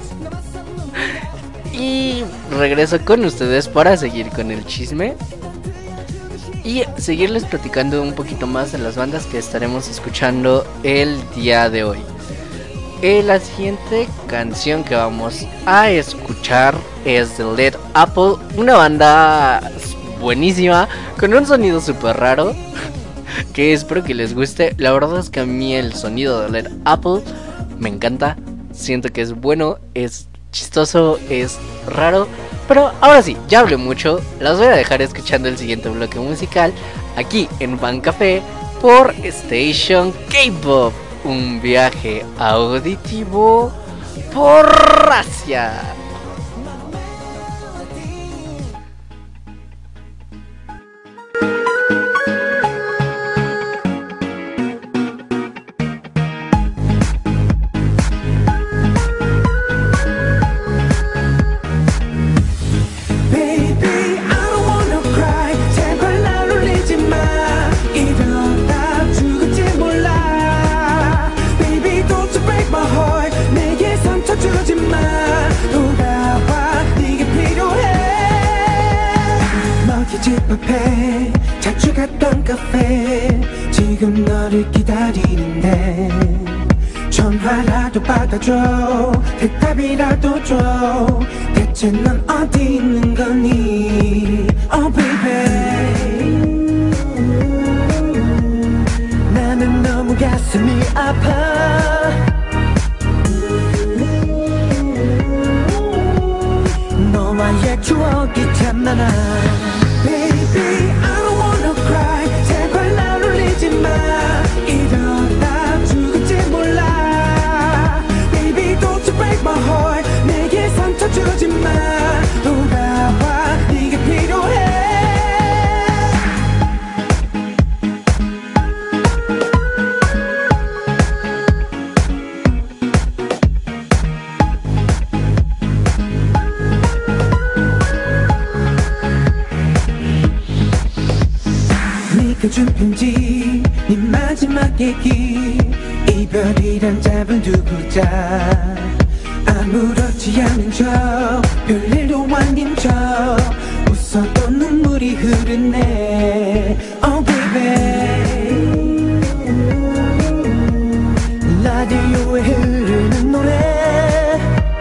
y regreso con ustedes para seguir con el chisme y seguirles platicando un poquito más de las bandas que estaremos escuchando el día de hoy. La siguiente canción que vamos a escuchar es de Led Apple, una banda buenísima con un sonido súper raro que espero que les guste. La verdad es que a mí el sonido de Led Apple me encanta, siento que es bueno, es chistoso, es raro. Pero ahora sí, ya hablé mucho, las voy a dejar escuchando el siguiente bloque musical aquí en Fan Café por Station K-Pop, un viaje auditivo por Asia. 집앞에 자주 갔던 카페 지금 너를 기다리는데 전화라도 받아줘 대답이라도 줘 대체 넌 어디 있는 거니 Oh baby 나는 너무 가슴이 아파 너와의 추억이 참 많아 Baby, I don't wanna cry 제발 날 울리지 마 이러다 죽을지 몰라 Baby, don't you break my heart 내게 상처 주지 마 돌아와 켜준 편지 네 마지막 얘기 이별이란 짧은 두 글자 아무렇지 않은 척 별일도 아닌 척 웃어도 눈물이 흐르네 Oh baby 라디오에 흐르는 노래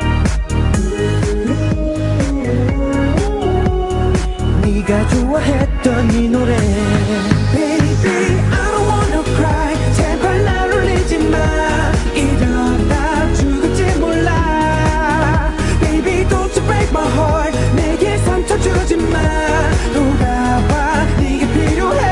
네가 좋아했던 이 노래 Baby I don't wanna cry 제발 날 울리지 마 이러다 죽을지 몰라 Baby don't you break my heart 내게 상처 주지 마 돌아와 네게 필요해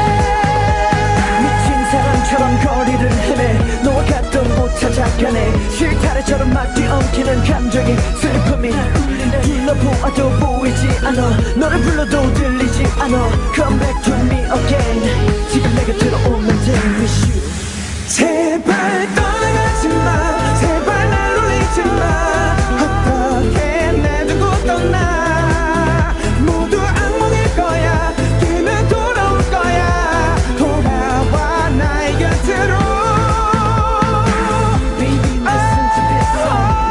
미친 사람처럼 거리를 헤매 너와 같던 곳 찾아가네 실타래처럼 막 뛰어넘기는 감정이 슬픔이 불러보아도 보이지 않아 너를 불러도 들리지 않아 Come back to me again 지금 내게 들어오면 돼 Miss you 제발 떠나가지 마 제발 날 울리지 마 어떻게 내두고 떠나 모두 악몽일 거야 꿈은 돌아올 거야 돌아와 나의 곁으로 Baby listen to this song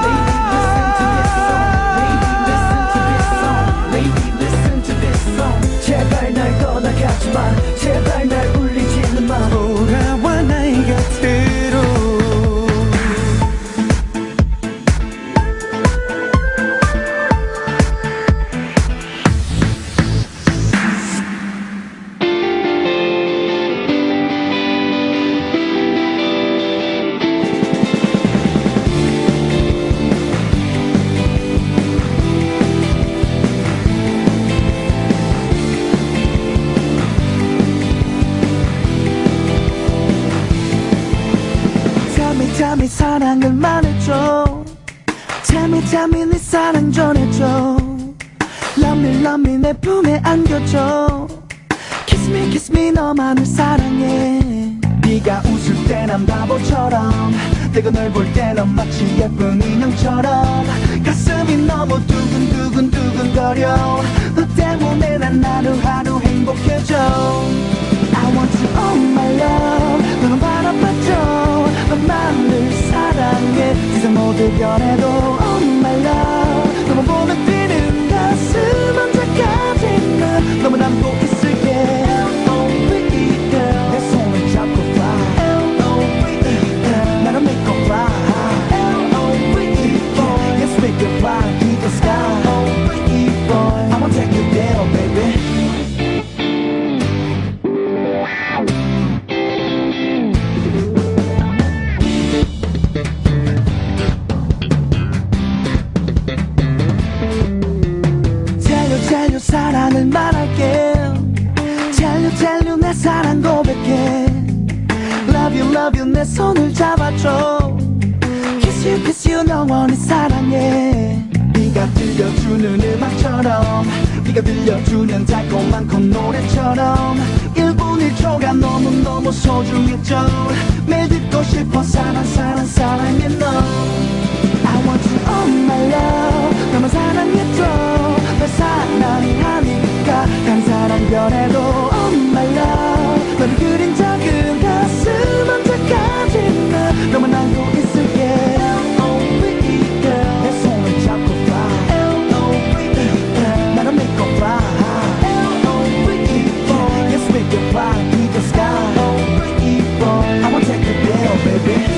Baby listen to this song Baby listen to this song 제발 날 떠나가지 마 제발 날 울리지는 마 돌아와 나의 곁으로 잠이 사랑을 말해줘 잠이 네 사랑 전해줘 Love me 내 품에 안겨줘 Kiss me 너만을 사랑해 네가 웃을 때 난 바보처럼 내가 널 볼 때 넌 마치 예쁜 인형처럼 가슴이 너무 두근두근거려 너 때문에 난 하루하루 행복해져 I want you all my love 너는 바라봐줘 너만을 사랑해 세상 모두 변해도 all my love 너만 보면 뛰는 가슴 언제까지나 너만 안고 있을게 L.O.V.E girl 내 손을 잡고 fly L.O.V.E girl 나를 믿고 fly L.O.V.E boy Yes we can fly to the sky L.O.V.E boy I wanna take you there baby 사랑을 말할게 잘려 내 사랑 고백해 Love you 내 손을 잡아줘 Kiss you 영원히 사랑해 네가 들려주는 음악처럼 네가 들려주는 달콤한 콧노래처럼 1분 1초가 너무너무 소중했죠 매일 듣고 싶어 사랑해 너 I want you all my love 너만 사랑해줘 널 사랑하니까 단 사랑 변해도 all my love 너를 그린 작은 가슴 언제까지나 너만 안고 있을게 L.O.V.E girl 내 손을 잡고 fly L.O.V.E girl 나를 믿고 fly L.O.V.E boy Yes we can fly to the sky L.O.V.E boy I wanna take you there baby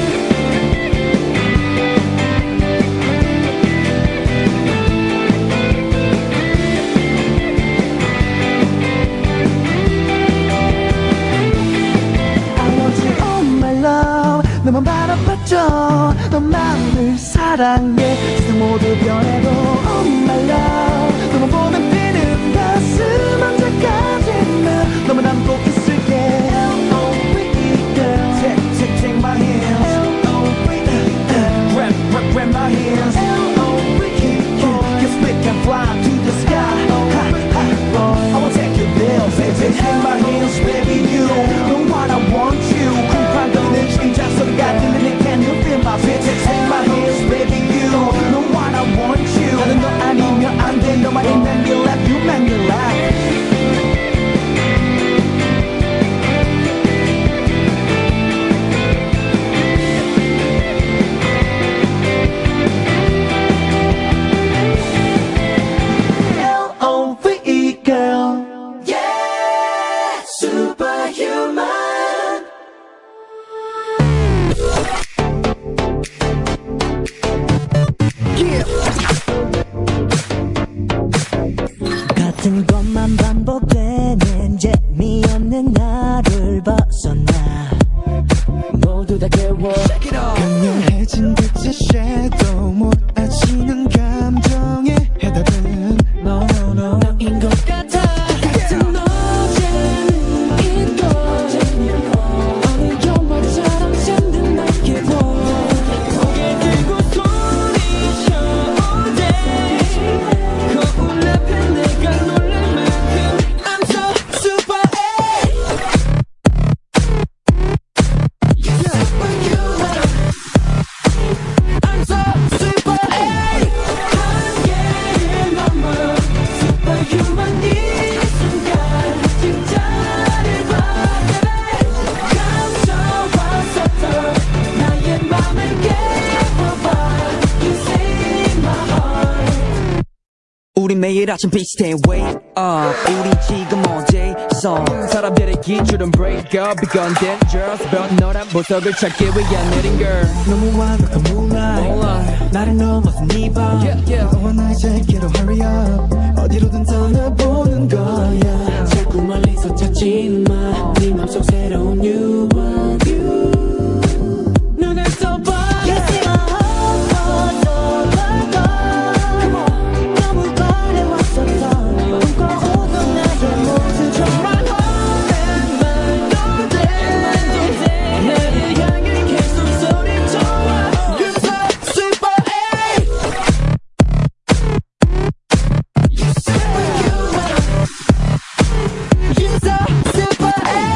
너만 바라봤죠 너만을 사랑해 세상 모두 변해도 Oh my love 너만 보면 뛰는 가슴 언제까지나 너만 안고 있을게 L.O.V.E girl Take my hands L.O.V.E grab my hands L.O.V.E Yes we can fly to the sky I wanna take you there baby Take my hands baby you know what I want you 쿵쾅거리는 심장 소리가 들리는 Can you feel my beat Take my hands baby you know what I want you 물 벗어나 모두 다 깨워 강렬해진 빛의 섀도우 못 아시는 감정의 해답은 No no no 너인 것 같아 같은 어제는 있고 어느 영화처럼 잠든 날개 보 고개 들고 소리쳐 all day 거울 앞에 내가 놀랄 만큼 I'm so super I'm so super 한계를 넘어 superhuman 이 순간 진짜를 봐 감춰왔었던 나의 맘을 깨워봐 You save my heart 우리 매일 아침 비슷해 wake up 우리 지금 어디서 사람들의 기준은 break up 이건 dangerous but 너란 보석을 찾기 위한 내린 girl 너무 완벽한 moonlight 나를 넘어선 네밤 너와 나의 세계로 hurry up 어디로든 떠나보는 거야 자꾸 멀리서 찾지마 네 맘속 새로운 you 눈을 떠봐 You see my heart was overcome Come on 너무 바래왔었던 꿈꿔오던 나의 모습 정말 말도 돼 나를 향해 계속 소리쳐와 You're so super You're so super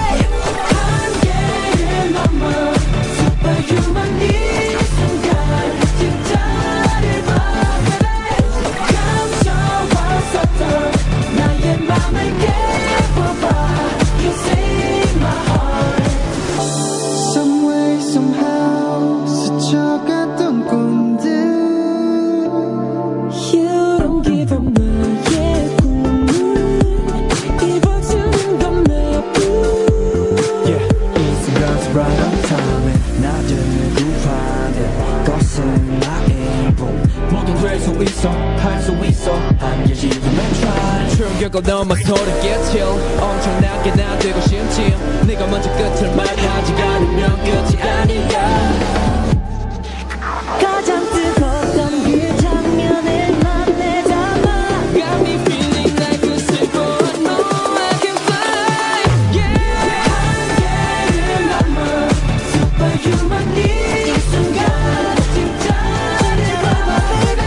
한계를 넘어 superhuman 이 순간 진짜를 봐 감춰왔었던 나의 맘을 깨워봐 You save my heart Some way somehow 스쳐갔던 꿈들 You don't give up 나의 꿈을 입어주는 건 나뿐 Yeah 이 순간 right on time 나를 구하는 것은 나의 꿈 뭐든 될 수 있어 할 수 있어 한계지금의 try 충격을 넘어 소리겠지 엄청나게 나 되고 싶지 네가 먼저 끝을 말하지 않으면 끝이 아니야 가장 뜨거웠던 그 장면을 맘에 담아 Got me feeling like a super I know I can fly Yeah 한계를 넘어 superhuman 이 순간 진짜를 봐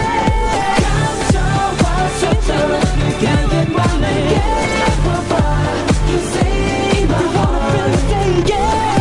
감춰왔었던 나의 맘을 깨워봐 You save my heart yeah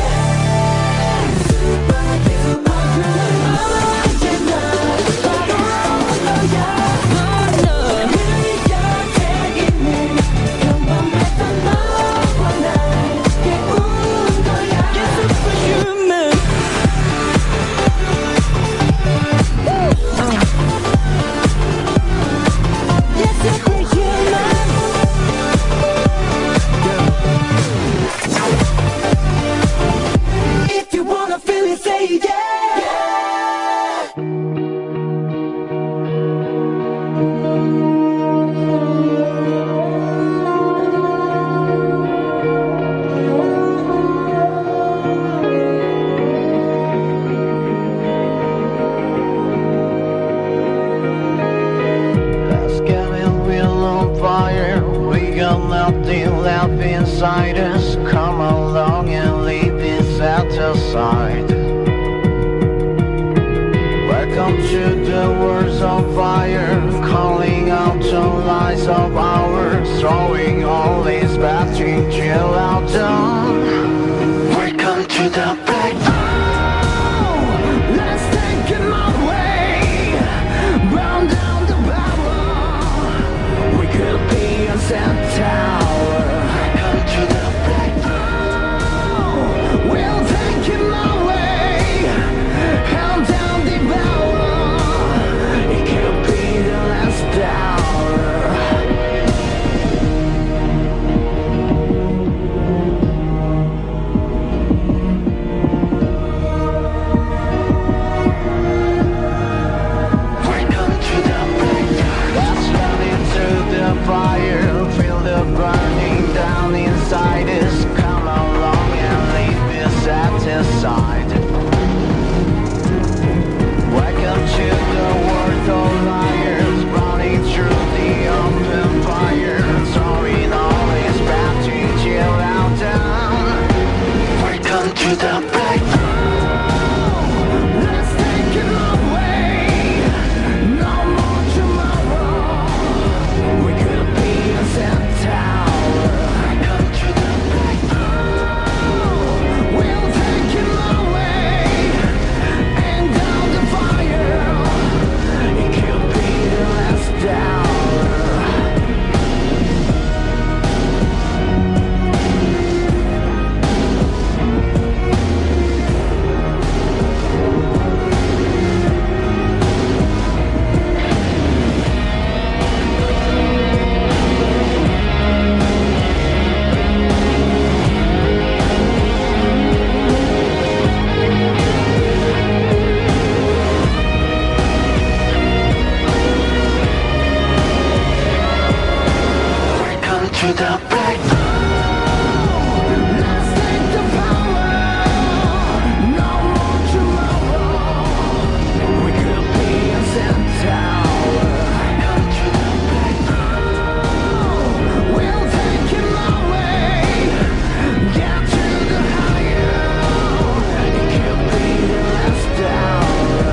If you wanna feel it, say yeah. Let's get it real on fire. We got nothing left inside us. Come along and leave this at the side. Welcome to the world's on fire. Calling out the lies of ours. Throwing all these bad things out down. Welcome to the black. Let's take it my way. Burn down the barrel. We could be on Sand Tower Welcome to the black. We'll take it my way. Held down the barrel. It could be the last hour to the back. Let's take it away. No more tomorrow. We could be a sand tower. Come to the back. We'll take it away and down the fire. It could be the last hour. To the back. Let's take the power. No more tomorrow. We could be a sand tower. Come to the back. We'll take it away. Get to the higher. It could be the last hour.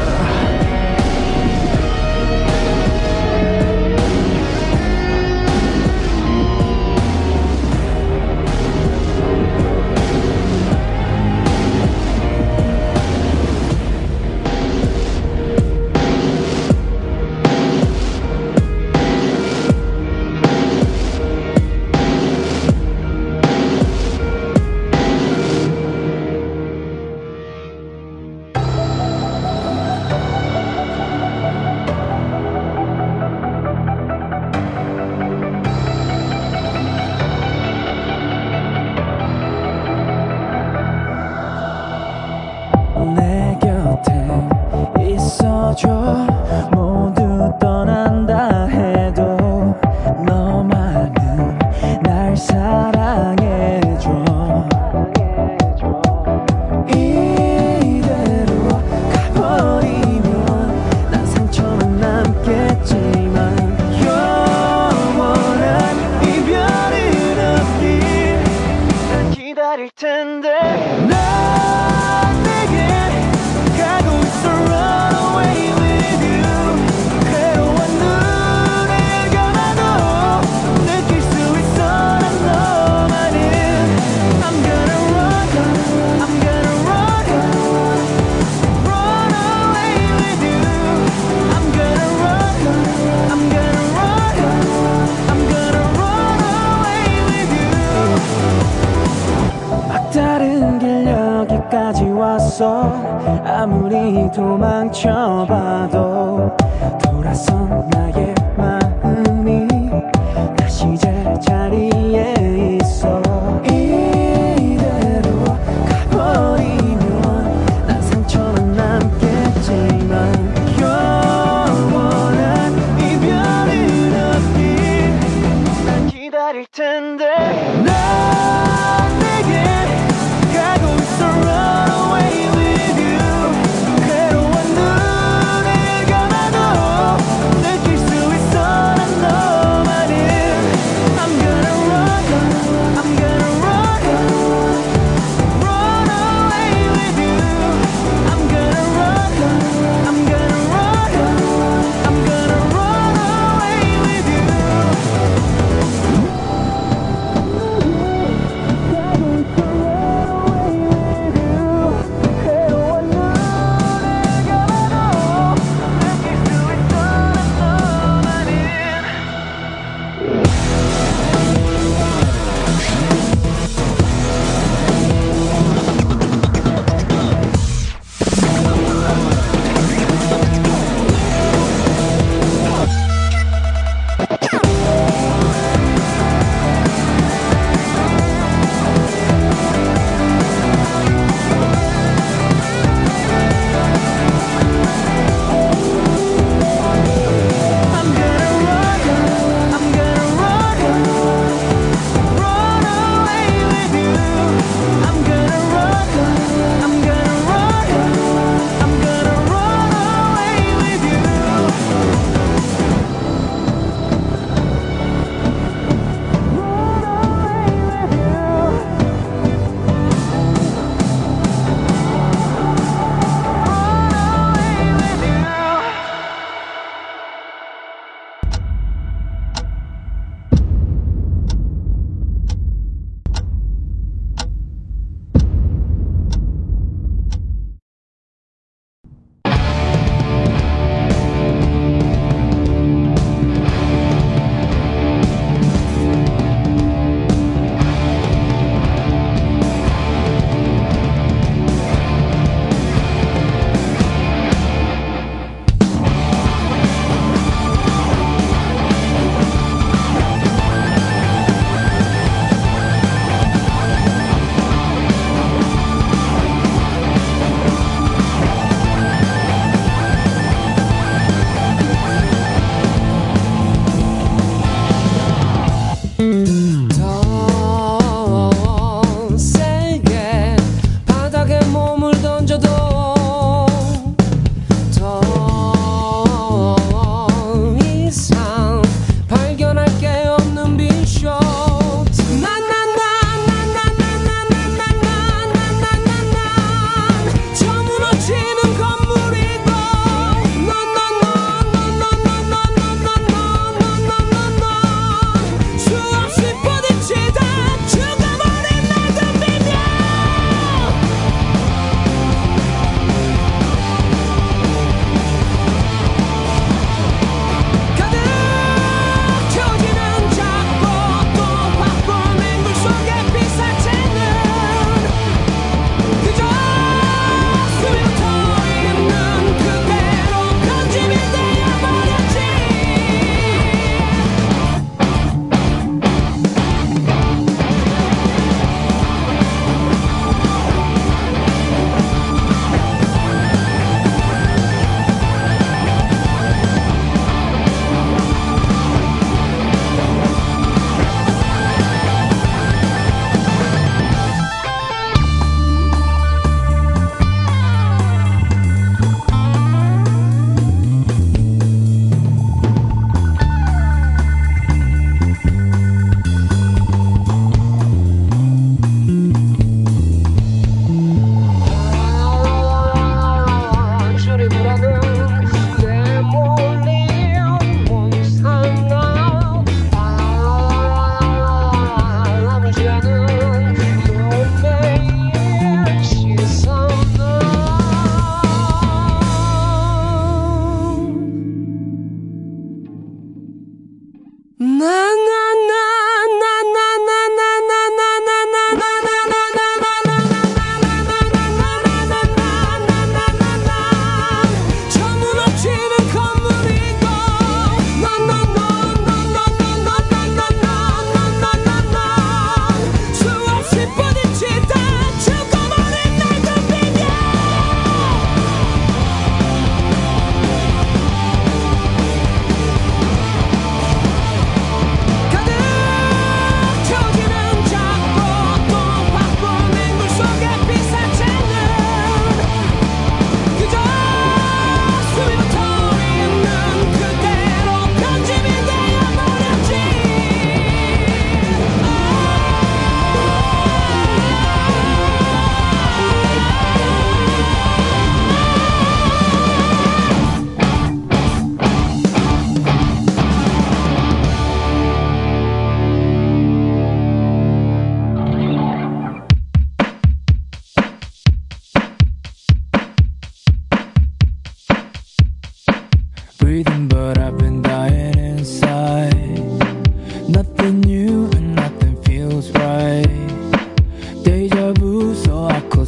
내 곁에 있어줘. 모두 떠난다 해도 너만은 날 사랑해줘. 이대로 가버리면 난 상처만 남겠지만 영원한 이별은 없길 난 기다릴 텐데. 아무리 도망쳐봐도 돌아선 나의 마음이 다시 제자리에 있어. 이대로 가버리면 난 상처만 남겠지만 영원한 이별은 없길 난 기다릴 텐데. 느낄 수 있어.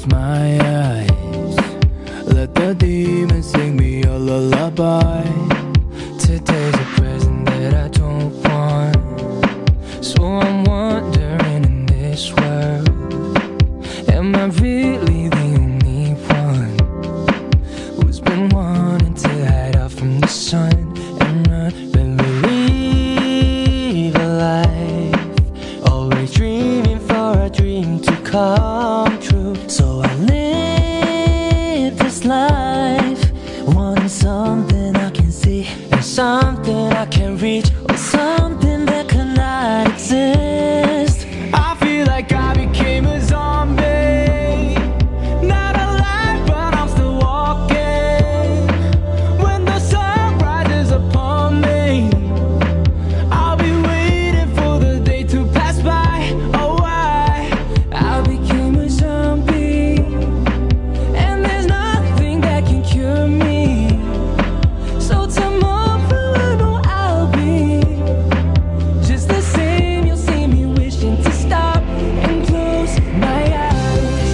close my eyes, let the demons sing me a lullaby. Today's a present that I don't want, so I'm wondering in this world, am I really the only one who's been wanting to hide out from the sun and run and believe a life, always dreaming for a dream to come true. So I live this life, wanting something I can see and something I can reach, or something that cannot exist. I feel like I became a zombie, not alive but I'm still walking. When the sun rises upon me, I'll be waiting for the day to pass by. Oh, I became a zombie, and there's nothing that can cure me. So tomorrow I know I'll be just the same. You'll see me wishing to stop and close my eyes.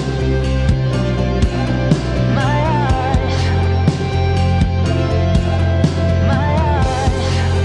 My eyes. My eyes.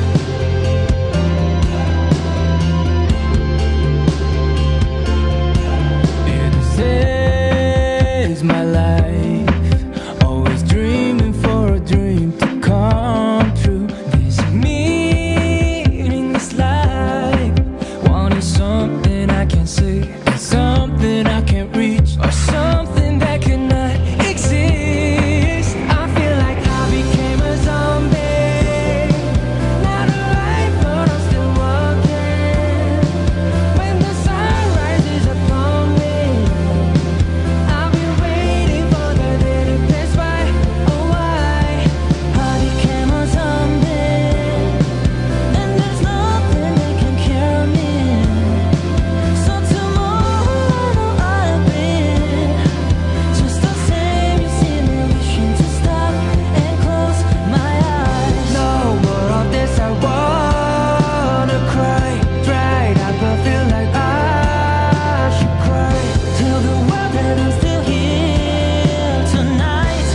This is my life, always dreaming for a dream to come true. This meaningless life, wanting something I can see and something I can reach, or something that cannot exist. I feel like I became a zombie, not alive but I'm still walking. When the sun rises upon me, I'll be waiting for the day to pass by. Oh, I became a zombie, and there's nothing that can cure me. So tomorrow I'll be just the same. You see me wishing to stop and close my eyes. No more of this, I wanna cry. Dried up, I feel like I should cry. Tell the world that I'm still here tonight.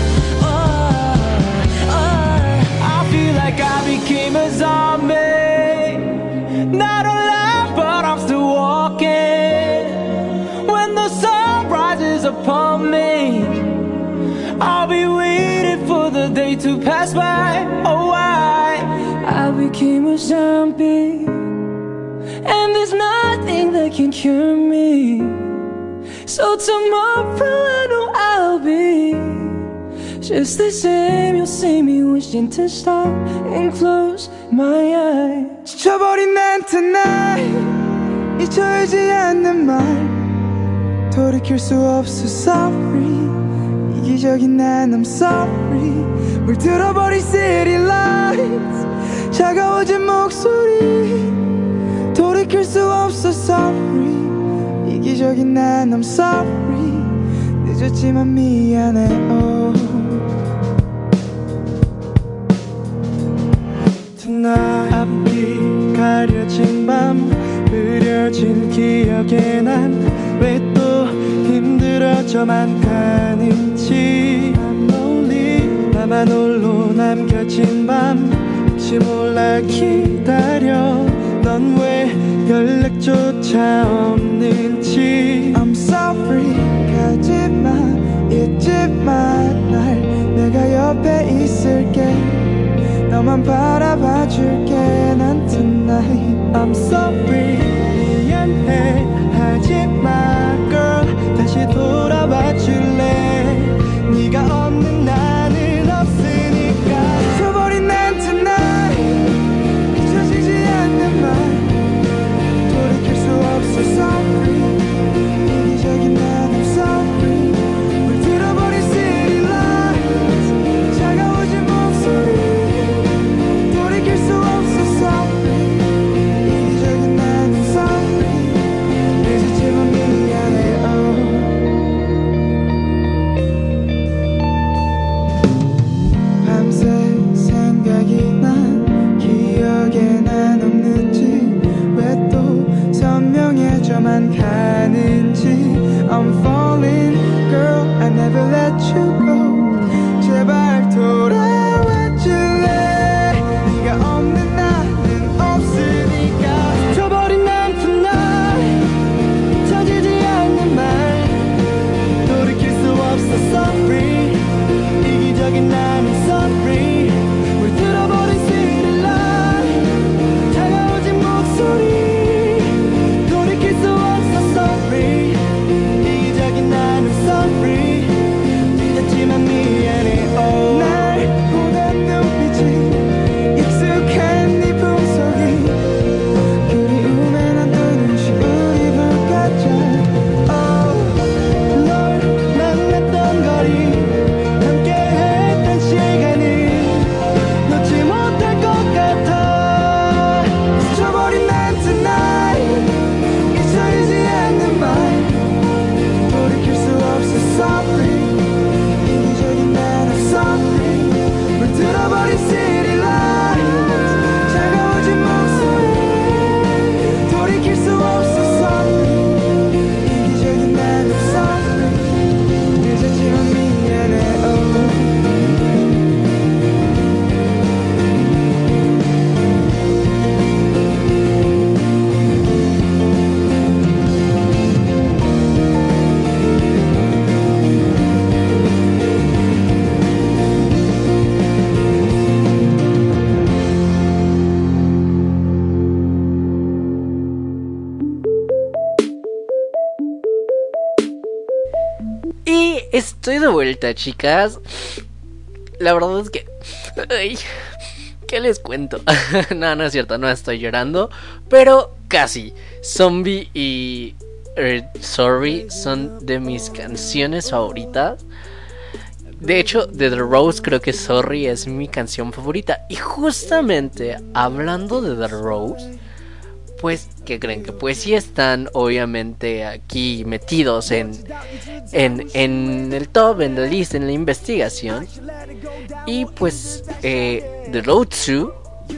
I feel like I became a zombie, not alive but I'm still walking. When the sun rises upon me, I'll be waiting for the day to pass by. Oh, I became a zombie, and there's nothing that can cure me. So tomorrow I know I'll be just the same. You'll see me wishing to stop and close my eyes. 지쳐버린 난 tonight, 잊혀지지 않는 말, 돌이킬 수 없어 sorry. 이기적인 난 I'm sorry. 물들어버린 city lights, 차가워진 목소리, 돌이킬 수 없어 sorry. 이기적인 난 I'm sorry. 늦었지만 미안해. Oh. Tonight 앞이 가려진 밤, 흐려진 기억에 난 왜 또 힘들어져만 가는지. I'm lonely, 나만 홀로 남겨진 밤, 혹시 몰라 기다려. 넌 왜 연락조차 없는지. I'm sorry, 가지마, 잊지마 날, 내가 옆에 있을게. 너만 바라봐줄게 난 tonight. I'm sorry, 미안해 하지마 girl, 다시 돌아와줄래. 네가 없는 나는 없으니까. 잊어버린 난 tonight, 잊혀지지 않는 말, 돌이킬 수 없어 sorry. 이기적인 난 I'm sorry. 물들어버린 city lights, 차가워진 목소리, 돌이킬 수 없어 sorry. 이기적인 난 I'm sorry. 늦었지만 미안해. Oh. 밤새 생각이 난, 기억에 난 없는지, 왜 또 선명해져만 가는지. I'm falling Y estoy de vuelta, chicas. La verdad es que... Ay, ¿qué les cuento? No es cierto, no estoy llorando. Pero casi. Zombie y Sorry son de mis canciones favoritas. De hecho, de The Rose creo que Sorry es mi canción favorita. Y justamente hablando de The Rose, pues, ¿qué creen? Que pues sí están obviamente aquí metidos en el top, en la lista, en la investigación. Y pues The Road to,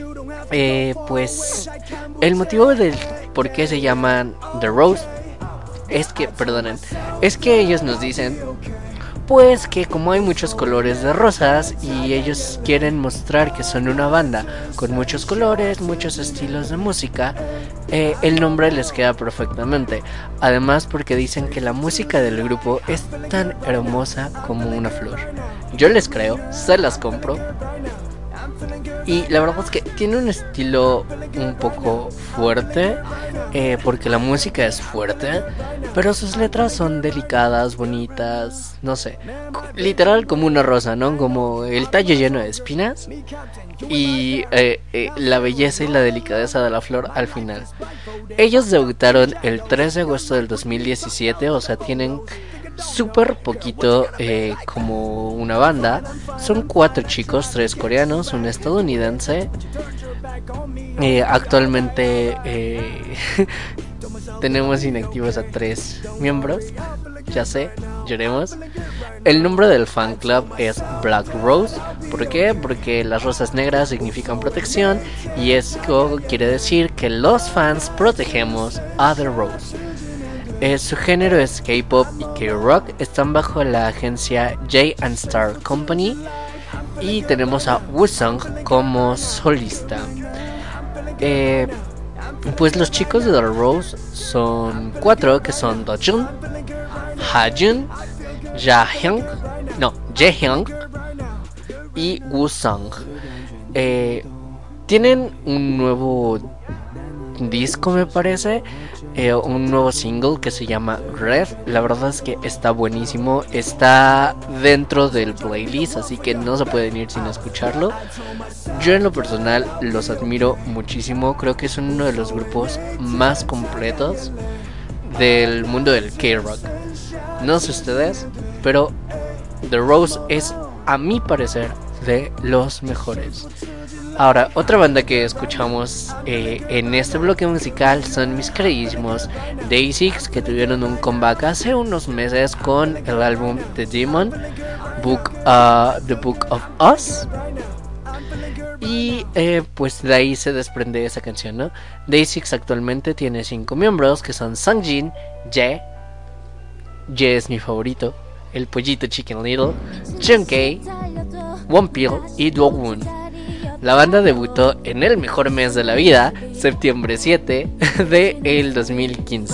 pues el motivo del por qué se llaman The Rose es que, perdonen, es que ellos nos dicen pues que como hay muchos colores de rosas y ellos quieren mostrar que son una banda con muchos colores, muchos estilos de música, el nombre les queda perfectamente. Además porque dicen que la música del grupo es tan hermosa como una flor. Yo les creo, se las compro. Y la verdad es que tiene un estilo un poco fuerte, porque la música es fuerte, pero sus letras son delicadas, bonitas, no sé, literal como una rosa, ¿no? Como el tallo lleno de espinas y la belleza y la delicadeza de la flor al final. Ellos debutaron el 3 de agosto del 2017, o sea, tienen súper poquito como una banda. Son 4 chicos, 3 coreanos, un estadounidense. Actualmente tenemos inactivos a 3 miembros. Ya sé, lloremos. El nombre del fan club es Black Rose. ¿Por qué? Porque las rosas negras significan protección y eso quiere decir que los fans protegemos a The Rose. Su género es K-pop y K-rock. Están bajo la agencia J&Star Company. Y tenemos a Woo-sung como solista. Pues los chicos de The Rose son 4, que son Do-jun, Ha-jun, Jaehyung y Woo-sung. Tienen un nuevo disco, me parece, un nuevo single que se llama Red. La verdad es que está buenísimo, está dentro del playlist, así que no se pueden ir sin escucharlo. Yo en lo personal los admiro muchísimo, creo que son uno de los grupos más completos del mundo del K-rock. No sé ustedes, pero The Rose es, a mi parecer, de los mejores. Ahora, otra banda que escuchamos en este bloque musical son mis queridísimos Day6, que tuvieron un comeback hace unos meses con el álbum The Demon, The Book of Us. Y pues de ahí se desprende esa canción, ¿no? Day6 actualmente tiene 5 miembros, que son Sungjin, Jae es mi favorito, el pollito Chicken Little, Junkei, Wonpil y Dowoon. La banda debutó en el mejor mes de la vida, septiembre 7 del 2015.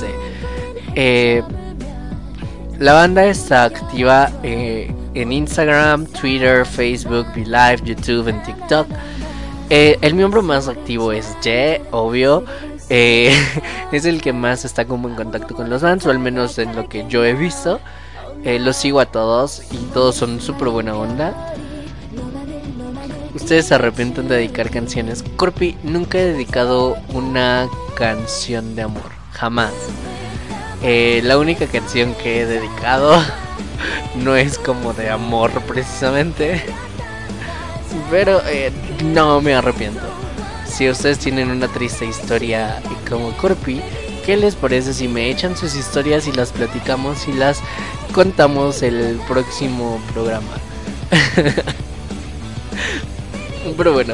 La banda está activa en Instagram, Twitter, Facebook, VLive, YouTube, en TikTok. El miembro más activo es Jae, obvio. Es el que más está como en contacto con los fans, o al menos en lo que yo he visto. Los sigo a todos y todos son súper buena onda. Ustedes se arrepienten de dedicar canciones. Corpi, nunca he dedicado una canción de amor, jamás. La única canción que he dedicado no es como de amor precisamente, pero no me arrepiento. Si ustedes tienen una triste historia como Corpi, ¿qué les parece si me echan sus historias y las platicamos y las contamos el próximo programa? Pero bueno,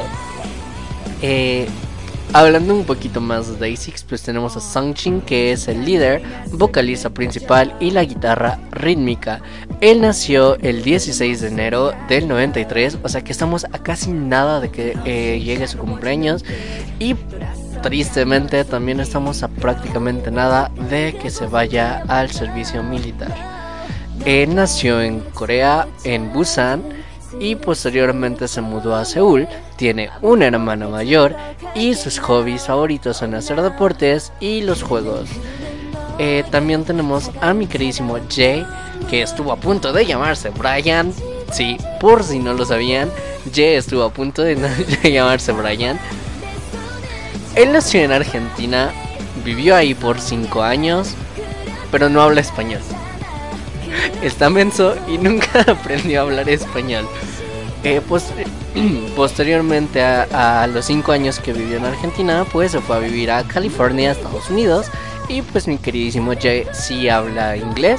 hablando un poquito más de Day6, pues tenemos a Sungjin, que es el líder, vocalista principal y la guitarra rítmica. Él nació el 16 de enero del 93, o sea que estamos a casi nada de que llegue su cumpleaños. Y tristemente también estamos a prácticamente nada de que se vaya al servicio militar. Él nació en Corea, en Busan, y posteriormente se mudó a Seúl. Tiene una hermana mayor y sus hobbies favoritos son hacer deportes y los juegos. También tenemos a mi queridísimo Jay, que estuvo a punto de llamarse Brian. Sí, por si no lo sabían, Jay estuvo a punto de llamarse Brian. Él nació en Argentina, vivió ahí por 5 años, pero no habla español. Está menso y nunca aprendió a hablar español. Posteriormente a los 5 años que vivió en Argentina, pues se fue a vivir a California, Estados Unidos. Y pues mi queridísimo Jay sí habla inglés.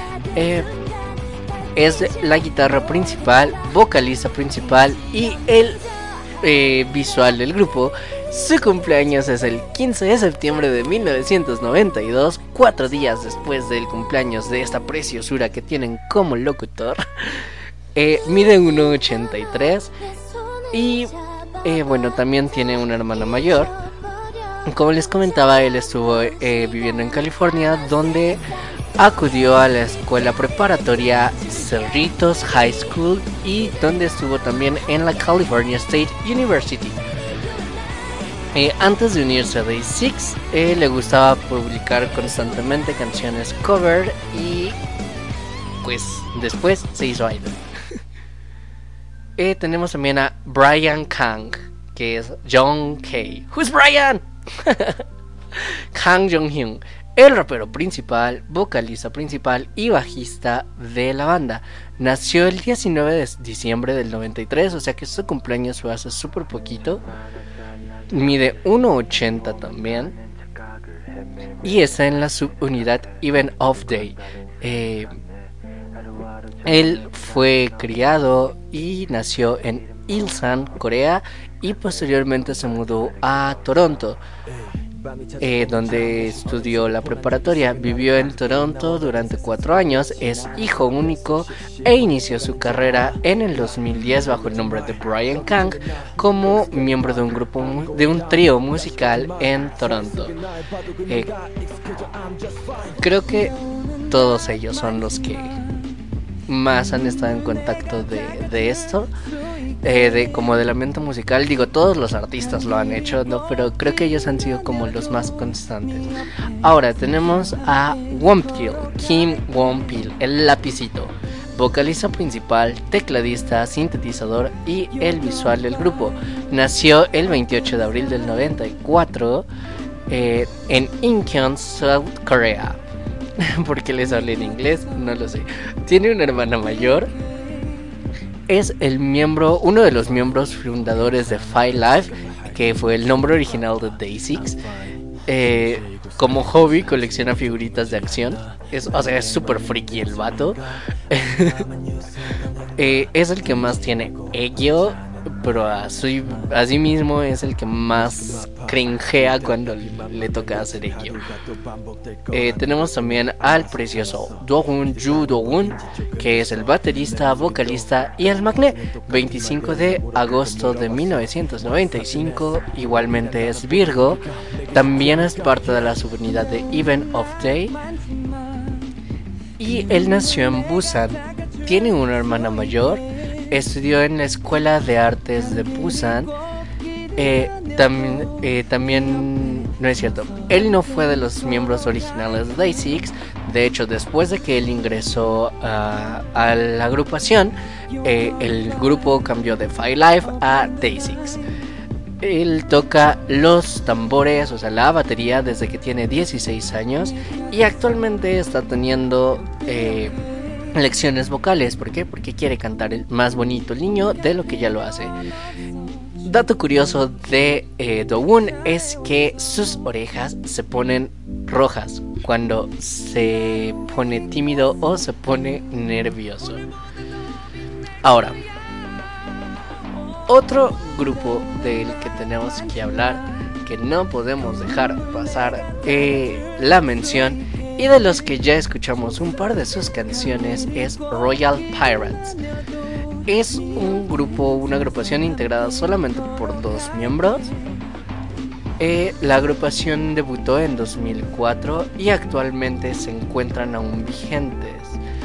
Es la guitarra principal, vocalista principal y el visual del grupo. Su cumpleaños es el 15 de septiembre de 1992, 4 días después del cumpleaños de esta preciosura que tienen como locutor. Mide 1,83 y bueno, también tiene una hermana mayor. Como les comentaba, él estuvo viviendo en California, donde acudió a la escuela preparatoria Cerritos High School y donde estuvo también en la California State University. Antes de unirse a Day6, le gustaba publicar constantemente canciones cover y pues después se hizo idol. Tenemos también a Brian Kang, que es John K. ¿Who's Brian? Kang Jong-hyun, el rapero principal, vocalista principal y bajista de la banda. Nació el 19 de diciembre del 93, o sea que su cumpleaños fue hace súper poquito. Mide 1,80 también y está en la subunidad Even of Day. Él fue criado y nació en Ilsan, Corea, y posteriormente se mudó a Toronto, donde estudió la preparatoria. Vivió en Toronto durante 4 años, es hijo único e inició su carrera en el 2010 bajo el nombre de Brian Kang como miembro de un grupo de un trío musical en Toronto. Creo que todos ellos son los que más han estado en contacto de esto, como del ambiente musical. Digo, todos los artistas lo han hecho, ¿no? Pero creo que ellos han sido como los más constantes. Ahora tenemos a Wonpil, Kim Wonpil, el lapicito, vocalista principal, tecladista, sintetizador y el visual del grupo. Nació el 28 de abril del 94 en Incheon, South Korea. ¿Por qué les hablé en inglés? No lo sé. Tiene una hermana mayor. Es uno de los miembros fundadores de Five Live, que fue el nombre original de Day6. Como hobby colecciona figuritas de acción. Es súper friki el vato. Es el que más tiene egyo, pero así mismo es el que más cringea cuando le toca hacer egyo. Tenemos también al precioso Do-hoon, Yu Do-hoon, que es el baterista, vocalista y el magné. 25 de agosto de 1995, igualmente es Virgo. También es parte de la subunidad de Even of Day. Y él nació en Busan. Tiene una hermana mayor. Estudió en la Escuela de Artes de Busan. También no es cierto. Él no fue de los miembros originales de Day6. De hecho, después de que él ingresó a la agrupación, el grupo cambió de Five Live a Day6. Él toca los tambores, o sea, la batería, desde que tiene 16 años. Y actualmente está teniendo lecciones vocales. ¿Por qué? Porque quiere cantar más bonito el niño de lo que ya lo hace. Dato curioso de Do-hoon es que sus orejas se ponen rojas cuando se pone tímido o se pone nervioso. Ahora, otro grupo del que tenemos que hablar, que no podemos dejar pasar la mención, y de los que ya escuchamos un par de sus canciones, es Royal Pirates. Es un grupo, una agrupación integrada solamente por 2 miembros. La agrupación debutó en 2004 y actualmente se encuentran aún vigentes.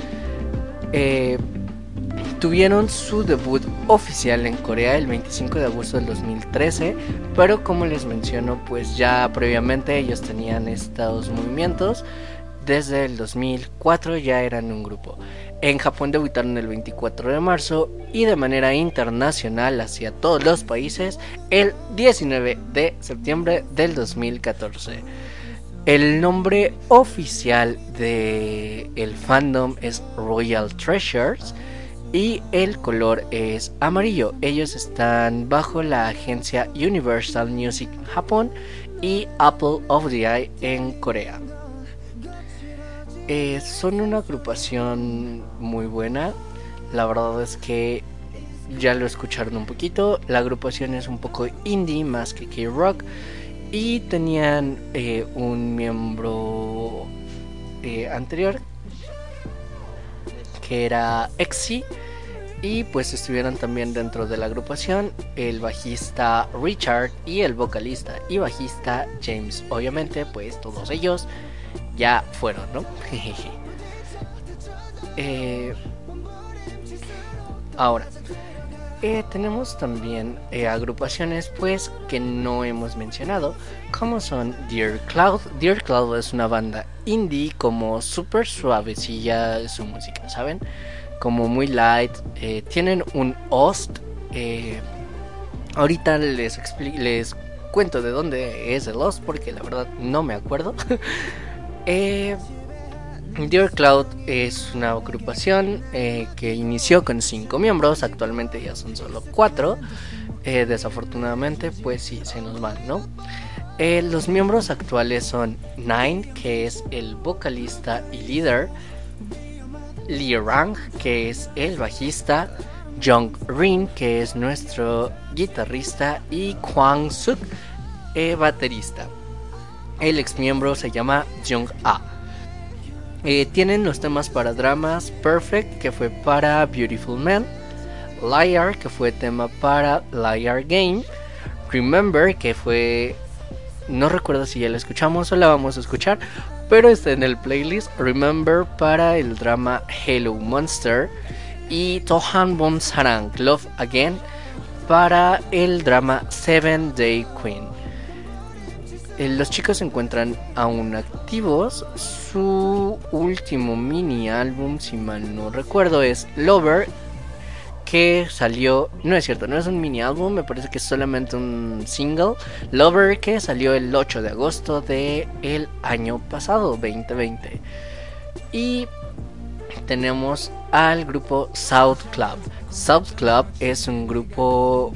Tuvieron su debut oficial en Corea el 25 de agosto del 2013, pero como les menciono, pues ya previamente ellos tenían estos movimientos desde el 2004 ya eran un grupo. En Japón debutaron el 24 de marzo y de manera internacional hacia todos los países el 19 de septiembre del 2014. El nombre oficial del fandom es Royal Treasures y el color es amarillo. Ellos están bajo la agencia Universal Music Japón y Apple of the Eye en Corea. Son una agrupación muy buena. La verdad es que ya lo escucharon un poquito. La agrupación es un poco indie más que K-Rock. Y tenían un miembro anterior que era EXI. Y pues estuvieron también dentro de la agrupación el bajista Richard y el vocalista y bajista James. Obviamente pues todos ellos ya fueron, ¿no? Ahora tenemos también agrupaciones pues que no hemos mencionado, como son Dear Cloud. Dear Cloud es una banda indie como súper suavecilla su música, ¿saben? Como muy light. Tienen un host. Ahorita les cuento de dónde es el host porque la verdad no me acuerdo. Dear Cloud es una agrupación que inició con 5 miembros, actualmente ya son solo 4. Desafortunadamente pues sí, se nos van, ¿no? Los miembros actuales son Nine, que es el vocalista y líder, Lee Rang, que es el bajista, Jung Rin, que es nuestro guitarrista, y Kwang Suk, baterista. El ex miembro se llama Jung A. Tienen los temas para dramas Perfect, que fue para Beautiful Man, Liar, que fue tema para Liar Game, Remember, que fue... no recuerdo si ya la escuchamos o la vamos a escuchar, pero está en el playlist. Remember para el drama Hello Monster, y Tohan Bom Sarang Love Again para el drama Seven Day Queen. Los chicos se encuentran aún activos. Su último mini álbum, si mal no recuerdo, es Lover, que salió... no es cierto, no es un mini álbum, me parece que es solamente un single. Lover, que salió el 8 de agosto del año pasado, 2020. Y tenemos al grupo South Club. South Club es un grupo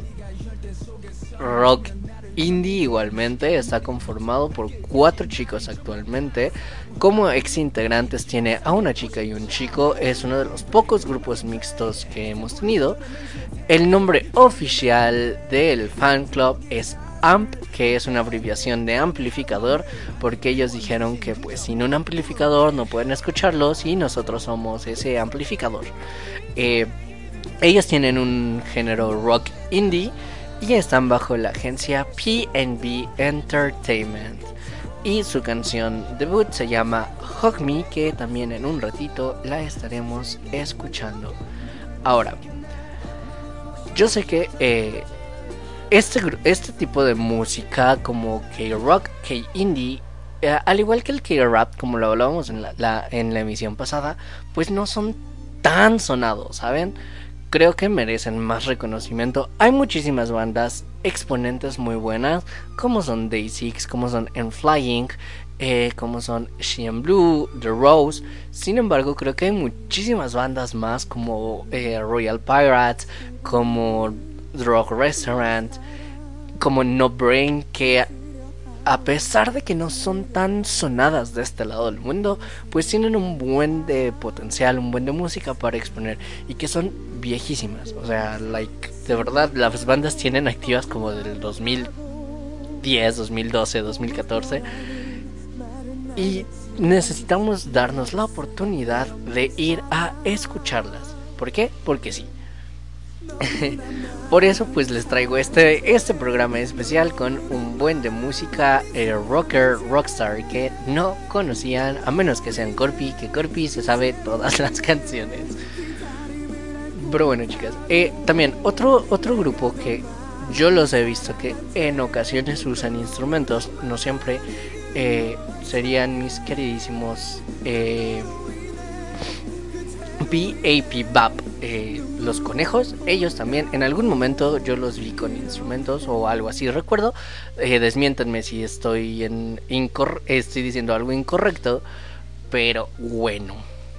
rock indie igualmente, está conformado por 4 chicos actualmente. Como ex integrantes tiene a una chica y un chico. Es uno de los pocos grupos mixtos que hemos tenido. El nombre oficial del fan club es AMP, que es una abreviación de amplificador, porque ellos dijeron que pues sin un amplificador no pueden escucharlos y nosotros somos ese amplificador. Ellos tienen un género rock indie y están bajo la agencia PNB Entertainment. Y su canción debut se llama Hug Me, que también en un ratito la estaremos escuchando. Ahora, yo sé que este tipo de música como K-Rock, K-Indie, al igual que el K-Rap, como lo hablábamos en la emisión pasada, pues no son tan sonados, ¿saben? Creo que merecen más reconocimiento. Hay muchísimas bandas exponentes muy buenas, como son Day6, como son Flying, como son Shein Blue, The Rose. Sin embargo, creo que hay muchísimas bandas más, como Royal Pirates, como Drug Restaurant, como No Brain, que a pesar de que no son tan sonadas de este lado del mundo, pues tienen un buen de potencial, un buen de música para exponer, y que son viejísimas. O sea, de verdad, las bandas tienen activas como del 2010, 2012, 2014, y necesitamos darnos la oportunidad de ir a escucharlas. ¿Por qué? Porque sí. Por eso pues les traigo este programa especial con un buen de música rockstar que no conocían, a menos que sean Corpi, que Corpi se sabe todas las canciones. Pero bueno, chicas, también otro grupo que yo los he visto que en ocasiones usan instrumentos, no siempre, serían mis queridísimos BAP, los conejos. Ellos también en algún momento yo los vi con instrumentos o algo así, recuerdo. Desmiéntanme si estoy estoy diciendo algo incorrecto, pero bueno.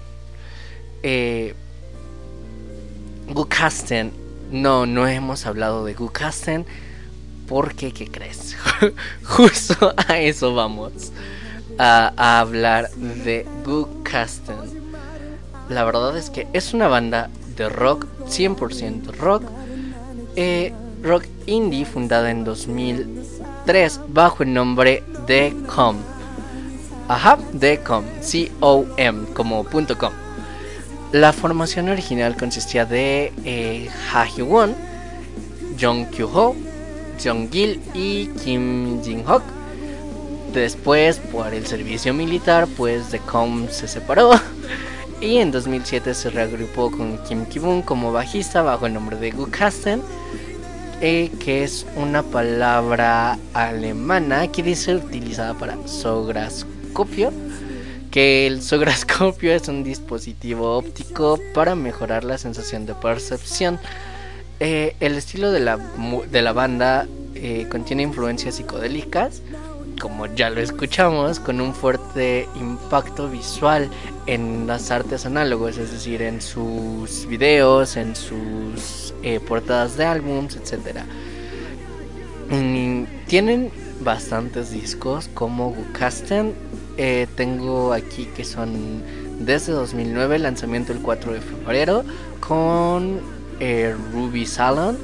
Gukasten, no hemos hablado de Gukasten porque, ¿qué crees? Justo a eso vamos, a hablar de Gukasten. La verdad es que es una banda de rock, 100% rock, rock indie, fundada en 2003 bajo el nombre de Com. Ajá, de Com, C-O-M, como .com. La formación original consistía de Ha Hyun-won, Jung Kyu-ho, Jung Gil y Kim Jin-hock. Después, por el servicio militar, pues The Com se separó y en 2007 se reagrupó con Kim Ki-bum como bajista bajo el nombre de Gukasten, que es una palabra alemana que dice utilizada para sograscopio, que el sograscopio es un dispositivo óptico para mejorar la sensación de percepción. El estilo de la banda contiene influencias psicodélicas, como ya lo escuchamos, con un fuerte impacto visual en las artes análogos, es decir, en sus videos, en sus portadas de álbums, etc. Tienen bastantes discos como Gukasten. Tengo aquí que son desde 2009, lanzamiento el 4 de febrero con Ruby Salon,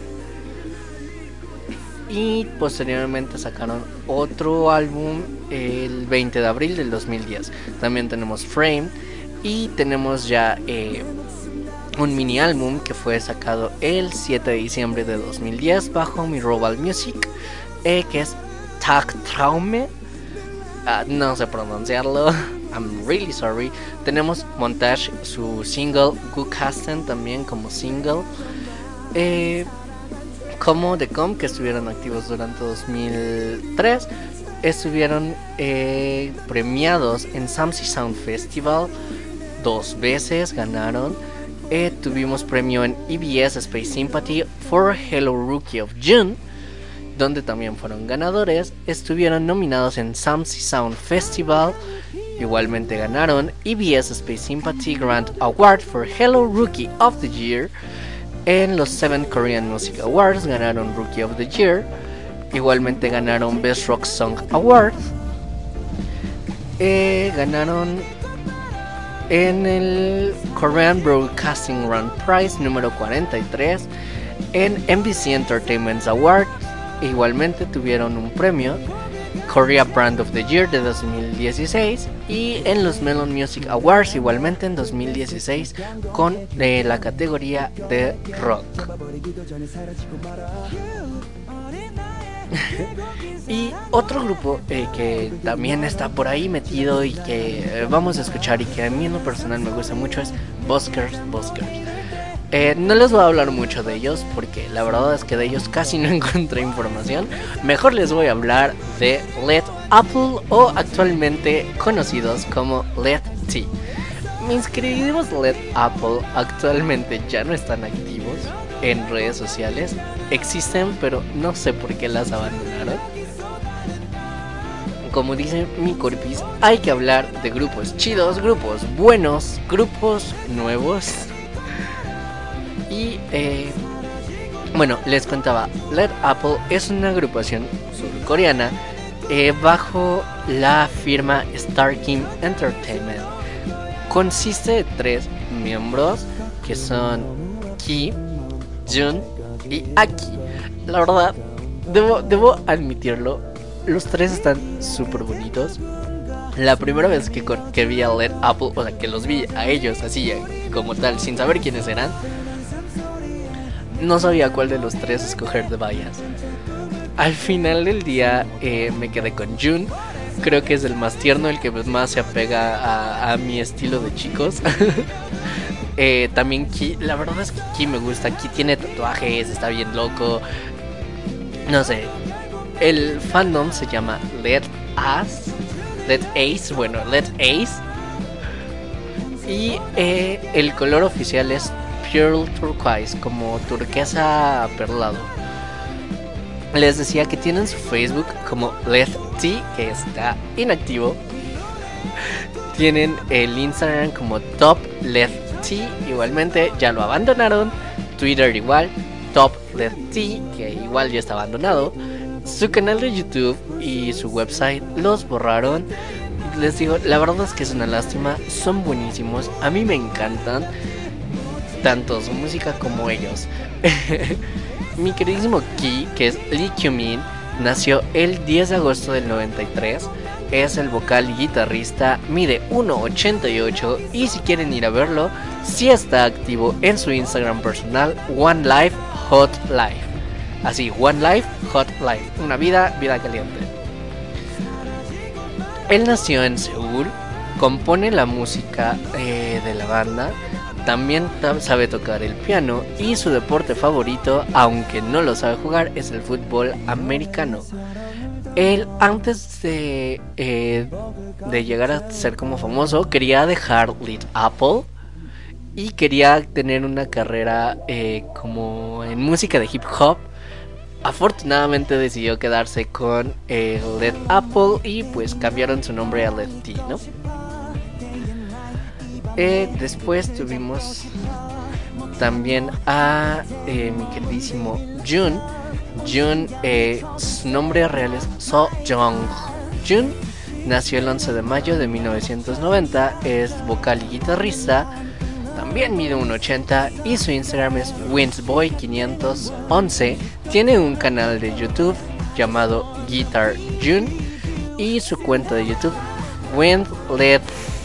y posteriormente sacaron otro álbum el 20 de abril del 2010. También tenemos Frame y tenemos ya un mini álbum que fue sacado el 7 de diciembre de 2010 bajo Mi Global Music, que es Tag Traume. No sé pronunciarlo, I'm really sorry. Tenemos Montage, su single, Gukasten también como single, como The Com, que estuvieron activos durante 2003. Estuvieron premiados en Samsi Sound Festival 2 veces, ganaron. Tuvimos premio en EBS Space Sympathy for Hello Rookie of June, donde también fueron ganadores. Estuvieron nominados en Samsi Sound Festival, igualmente ganaron. EBS Space Sympathy Grand Award for Hello Rookie of the Year. En los 7 Korean Music Awards ganaron Rookie of the Year. Igualmente ganaron Best Rock Song Award. Ganaron en el Korean Broadcasting Grand Prize número 43. En NBC Entertainment Award igualmente tuvieron un premio, Korea Brand of the Year de 2016, y en los Melon Music Awards igualmente en 2016 con la categoría de rock. Y otro grupo que también está por ahí metido y que vamos a escuchar y que a mí en lo personal me gusta mucho es Buskers. No les voy a hablar mucho de ellos porque la verdad es que de ellos casi no encontré información. Mejor les voy a hablar de Led Apple, o actualmente conocidos como Led T. Mis queridos Led Apple actualmente ya no están activos en redes sociales. Existen, pero no sé por qué las abandonaron. Como dice mi corpis, hay que hablar de grupos chidos, grupos buenos, grupos nuevos. Y bueno, les contaba, Led Apple es una agrupación surcoreana bajo la firma Star Kim Entertainment. Consiste de 3 miembros que son Ki, Jun y Aki. La verdad, debo admitirlo, los 3 están súper bonitos. La primera vez que vi a Led Apple, o sea, que los vi a ellos así como tal, sin saber quiénes eran, no sabía cuál de los 3 escoger de Bias. Al final del día me quedé con Jun. Creo que es el más tierno, el que más se apega a mi estilo de chicos. También Ki, la verdad es que Ki me gusta. Ki tiene tatuajes, está bien loco. No sé, el fandom se llama Led As, Let Ace, bueno, Let Ace. Y el color oficial es Pure Turquoise, como turquesa perlado. Les decía que tienen su Facebook como Let T, que está inactivo. Tienen el Instagram como Top Let T, igualmente ya lo abandonaron. Twitter igual, Top Let T, que igual ya está abandonado. Su canal de YouTube y su website los borraron. Les digo, la verdad es que es una lástima. Son buenísimos, a mí me encantan tanto su música como ellos. Mi queridísimo Key, que es Lee Kyu-min, nació el 10 de agosto del 93. Es el vocal y guitarrista, mide 1.88 y si quieren ir a verlo, sí está activo en su Instagram personal, One Life Hot Life. Así, One Life Hot Life, una vida caliente. Él nació en Seúl, compone la música de la banda, también sabe tocar el piano y su deporte favorito, aunque no lo sabe jugar, es el fútbol americano. Él antes de llegar a ser como famoso quería dejar Lit Apple y quería tener una carrera como en música de hip hop. Afortunadamente decidió quedarse con Lit Apple y pues cambiaron su nombre a Let T, ¿no? Después tuvimos también a mi queridísimo Jun. Jun, su nombre real es So Jong. Jun nació el 11 de mayo de 1990, es vocal y guitarrista, también mide 1.80 y su Instagram es Winsboy511. Tiene un canal de YouTube llamado Guitar Jun y su cuenta de YouTube WinLed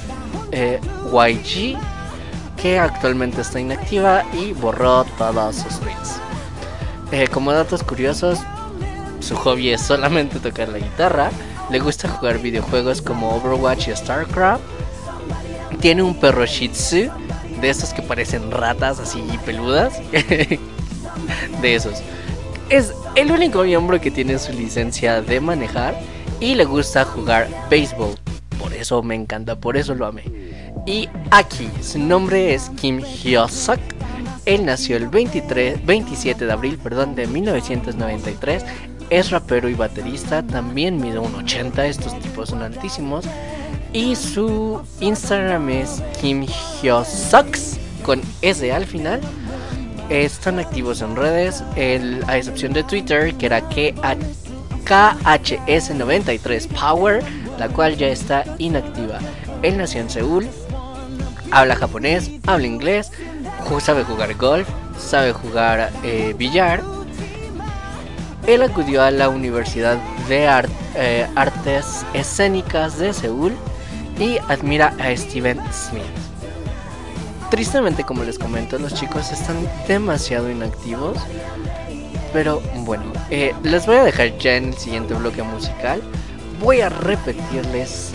YG, que actualmente está inactiva y borró todos sus tweets. Como datos curiosos, su hobby es solamente tocar la guitarra. Le gusta jugar videojuegos como Overwatch y StarCraft. Tiene un perro Shih Tzu, de esos que parecen ratas así peludas. De esos. Es el único miembro que tiene su licencia de manejar y le gusta jugar béisbol. Por eso me encanta, por eso lo amé. Y aquí, su nombre es Kim Hyo-suk. Él nació el 27 de abril de 1993. Es rapero y baterista. También mide 1.80. Estos tipos son altísimos. Y su Instagram es Kim Hyo-suks con S al final. Están activos en redes, a excepción de Twitter, que era KHS93 Power, la cual ya está inactiva. Él nació en Seúl. Habla japonés, habla inglés, sabe jugar golf, sabe jugar billar. Él acudió a la Universidad de Artes Escénicas de Seúl y admira a Steven Smith. Tristemente, como les comento, los chicos están demasiado inactivos. Pero bueno, les voy a dejar ya en el siguiente bloque musical. Voy a repetirles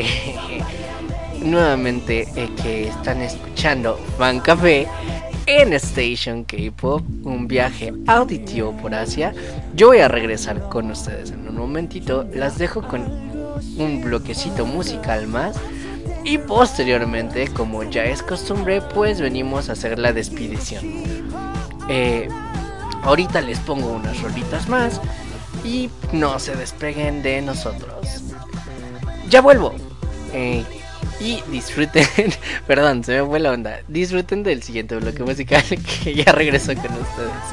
nuevamente que están escuchando Fan Café en Station K-Pop, un viaje auditivo por Asia. Yo voy a regresar con ustedes en un momentito. Las dejo con un bloquecito musical más y posteriormente, como ya es costumbre, pues venimos a hacer la despedición. Ahorita les pongo unas rolitas más y no se despeguen de nosotros. Ya vuelvo. Y disfruten, perdón, se me fue la onda. Disfruten del siguiente bloque musical que ya regreso con ustedes.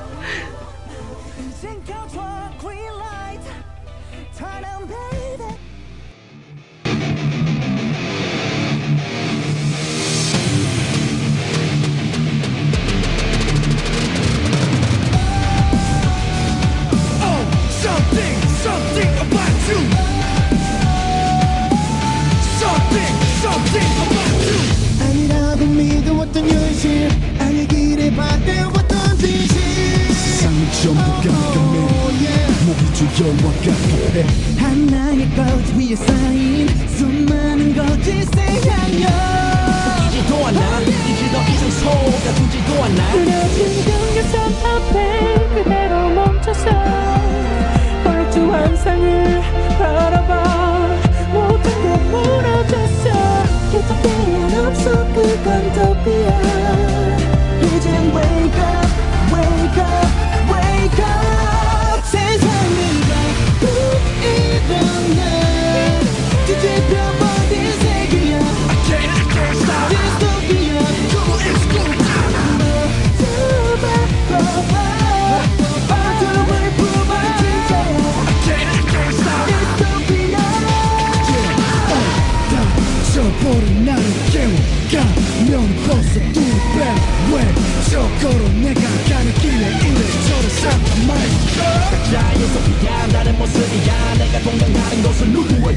Something about you. Something about you. 아니라고 믿어왔던 현실, 아니 길에 반대왔던 진실. 세상은 전부 깜깜해. 목이 조여와 깜깜해. 하나의 거짓 위에 쌓인 수많은 거짓에 향연. 웃기지도 않아, 이제 더 이상 속아두지도 않아. 흐려진 경계선 앞에 그대로 멈춰서 얼룩진 환상을 바라봐. 모든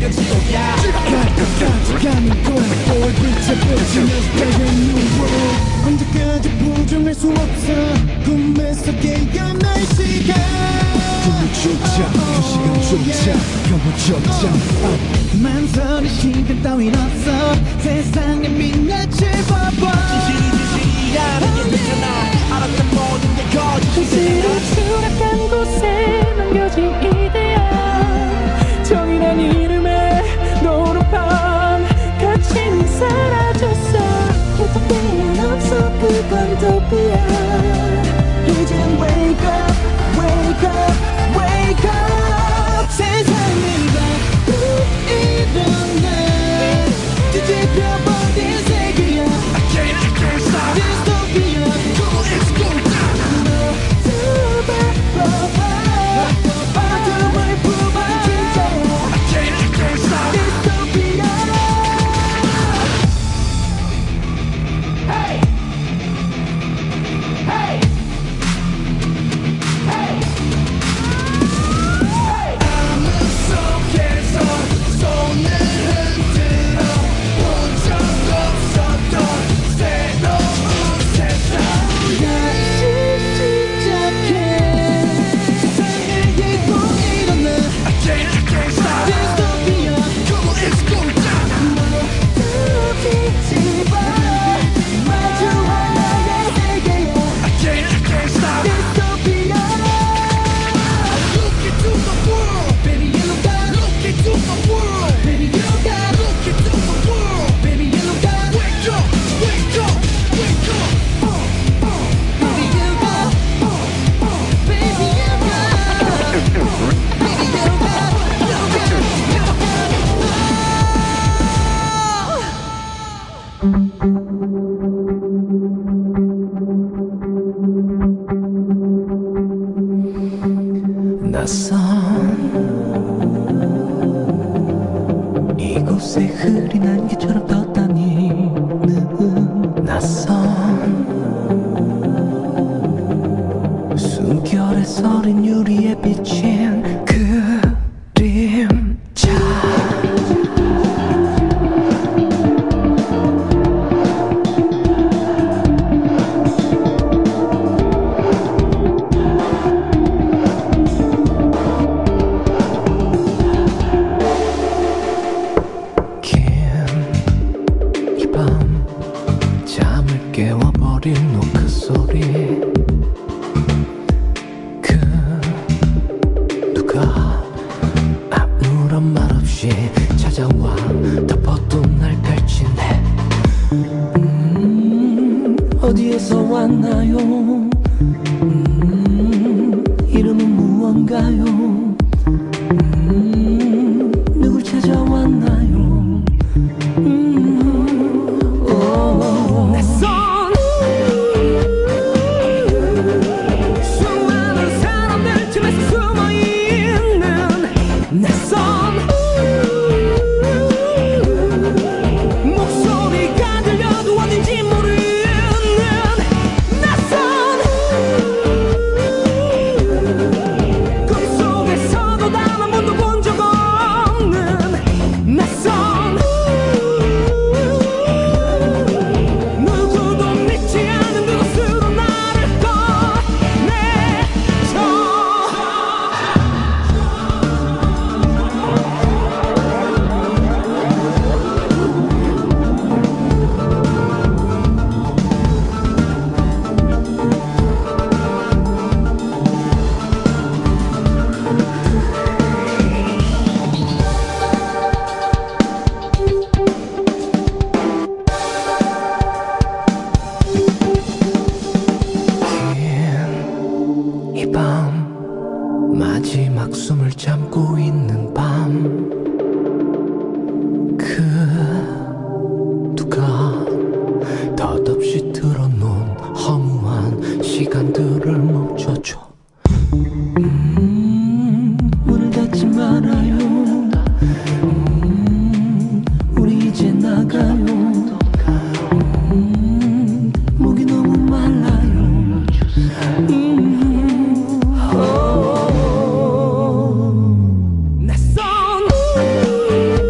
여기가 지옥이야 끝까지 가는 거야 얼굴에 비치면서 배경 new world 언제까지 보존할 수 없어 꿈에서 깨어날 시간 꿈조차 그 시간조차 펴보조차 만선의 시간 따윈 없어 세상에 민낯을 봐봐 진실이라는 게 있잖아 알았던 모든 게 거짓이잖아 추락한 곳에 남겨진 이대야 정의란 이름의 노릇판 가치는 사라졌어 유토피아는 없어 그건 도피아 이젠 wake up wake up wake up 세상을 바꾸고 일어나 뒤집혀버린 세계야 I can't stop Dystopia Come on let's go down 어둠을 품은 진짜야 I can't stop Dystopia Hey Hey Hey 아무 속에서 손을 흔들어 본 적 없었던 새로운 세상 다시 시작해 세상을 잃고 일어나 I can't stop Dystopia Come on let's go down 모두 뒤집어 마주한 나의 세계야 I can't stop Dystopia Look into the world Baby yellow dot Look into the world Baby yellow dot Look into the world Baby yellow dot Wake up Wake up Wake up Baby yellow dot Baby yellow dot Baby yellow dot 낯선 이곳에 흐린 안개처럼 떠다니는 낯선 숨결에 서린 유리에 비친 그림자 이 밤 잠을 깨워버린 노크 소리 그 누가 아무런 말 없이 찾아와 덮어둔 날 펼친대 어디에서 왔나요 이름은 무언가요 누굴 찾아왔나요 낯선 수많은 사람들 틈에서 숨어있는 낯선 목소리가 들려도 어딘지 모르는 낯선 꿈속에서도 단 한 번도 본 적 없는 낯선 누구도 믿지 않는 그곳으로 나를 꺼내줘 이 밤 마지막 숨을 참고 있는 밤 그 누가 덧없이 틀어놓은 허무한 시간들을 멈춰줘 문을 닫지 말아요 우리 이제 나가요 목이 너무 말라요 낯선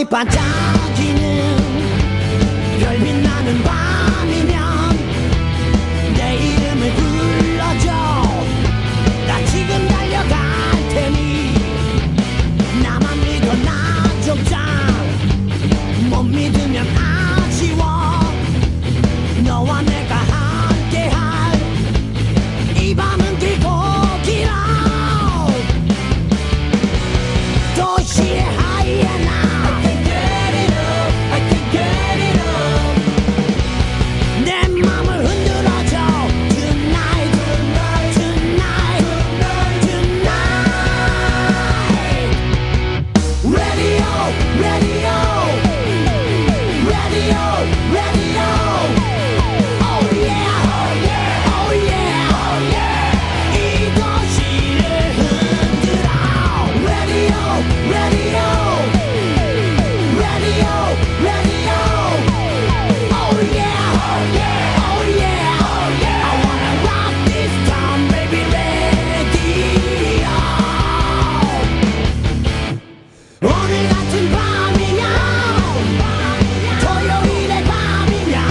반짝이는 별빛 나는 밤이면 내 이름을 불러줘. 나 지금 달려갈 테니 나만 믿어 나 족장. 못 믿으면 아쉬워. 너와 내가 함께할 이 밤은 길고 길어. 도시의 하이에나 I can get it up, I can get it up. 내 맘을 흔들어줘 Tonight, tonight, tonight, tonight, tonight. Radio, radio, radio, radio. Oh yeah, oh yeah, oh yeah, oh yeah. 이 도시를 흔들어. Radio, radio, radio, radio. Oh yeah, oh yeah, oh yeah, oh yeah. I wanna rock this town, baby, radio. 오늘 같은 밤이면 토요일의 밤이면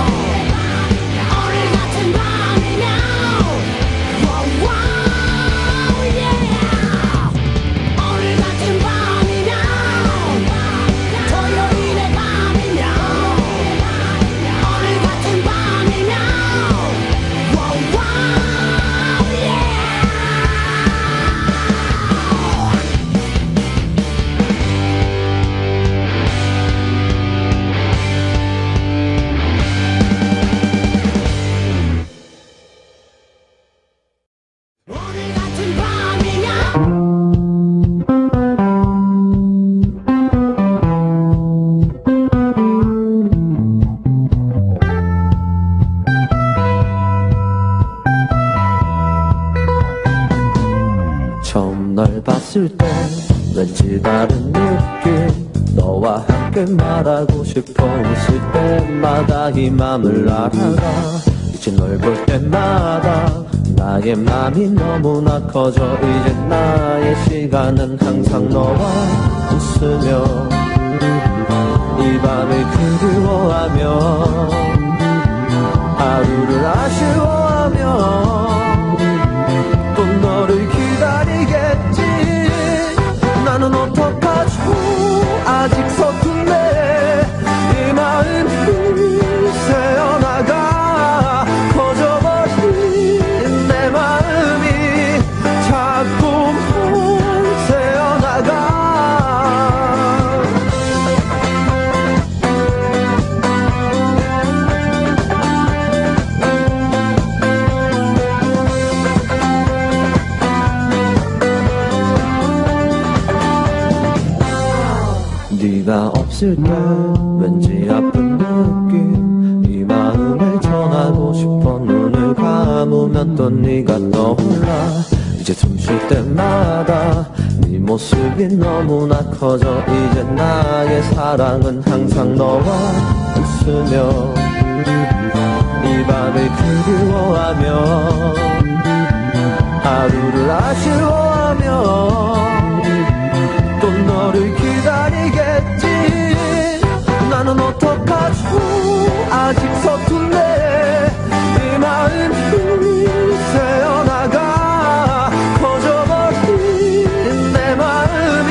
오늘 같은 밤이면 wow, wow, yeah. 오늘 같은 밤이면 토요일의 밤이면 오늘 같은 밤이면 wow, wow, yeah. 오늘 같은 밤이면 처음 널 봤을 때 왠지 다른 느낌. 너와 함께 말하고 싶어. 웃을 때마다 이 맘을 알아가. 이제 널 볼 때마다 나의 맘이 너무나 커져. 이제 나의 시간은 항상 너와 웃으며 이 밤을 그리워하며 하루를 아쉬워하며 또 너를 기다리겠지. 나는 어떡하죠. 아직 서툰데 이 마음이 새어나가. 커져버린 내 마음이 자꾸만 새어나가. 네가 없을 때 왠지 아픈 느낌. 이 마음을 전하고 싶어. 눈을 감으면 또 네가 떠올라. 이제 숨 쉴 때마다 네 모습이 너무나 커져. 이제 나의 사랑은 항상 너와 웃으며 이 밤을 그리워하며 하루를 아쉬워하며 또 너를 기다리겠지. 나는 어떡하죠. 아직 서툰데 이 마음이 새어나가. 커져버린 내 마음이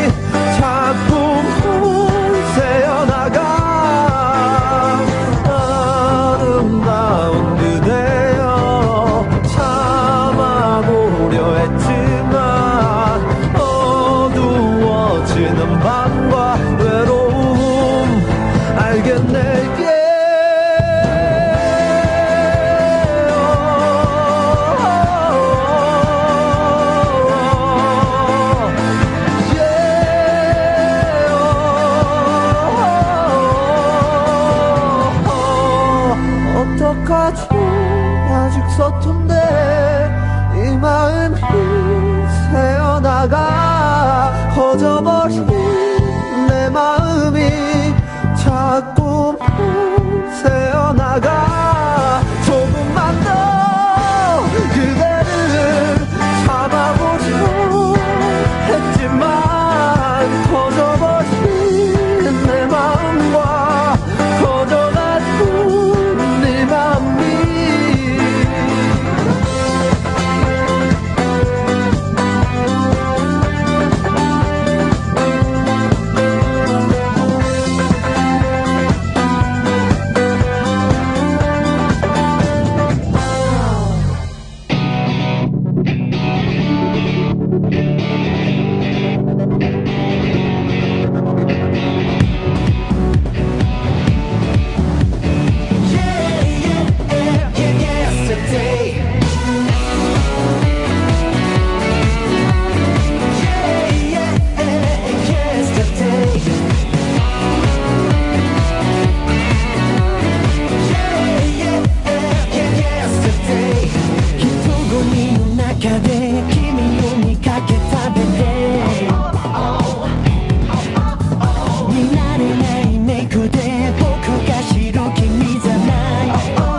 자꾸만 새어나가. 아름다운 그대여 참아보려 했지만 어두워지는 밤과 외로움 알겠네. 어떡하죠. 아직 서툰데 이 마음이 새어나가. 커져버린 내 마음이 자꾸만 새어나가. 조금만 더 그대를 참아보려 했지만 커져버린 中で君を見かけたべて見慣れないメイクで僕が知る君じゃない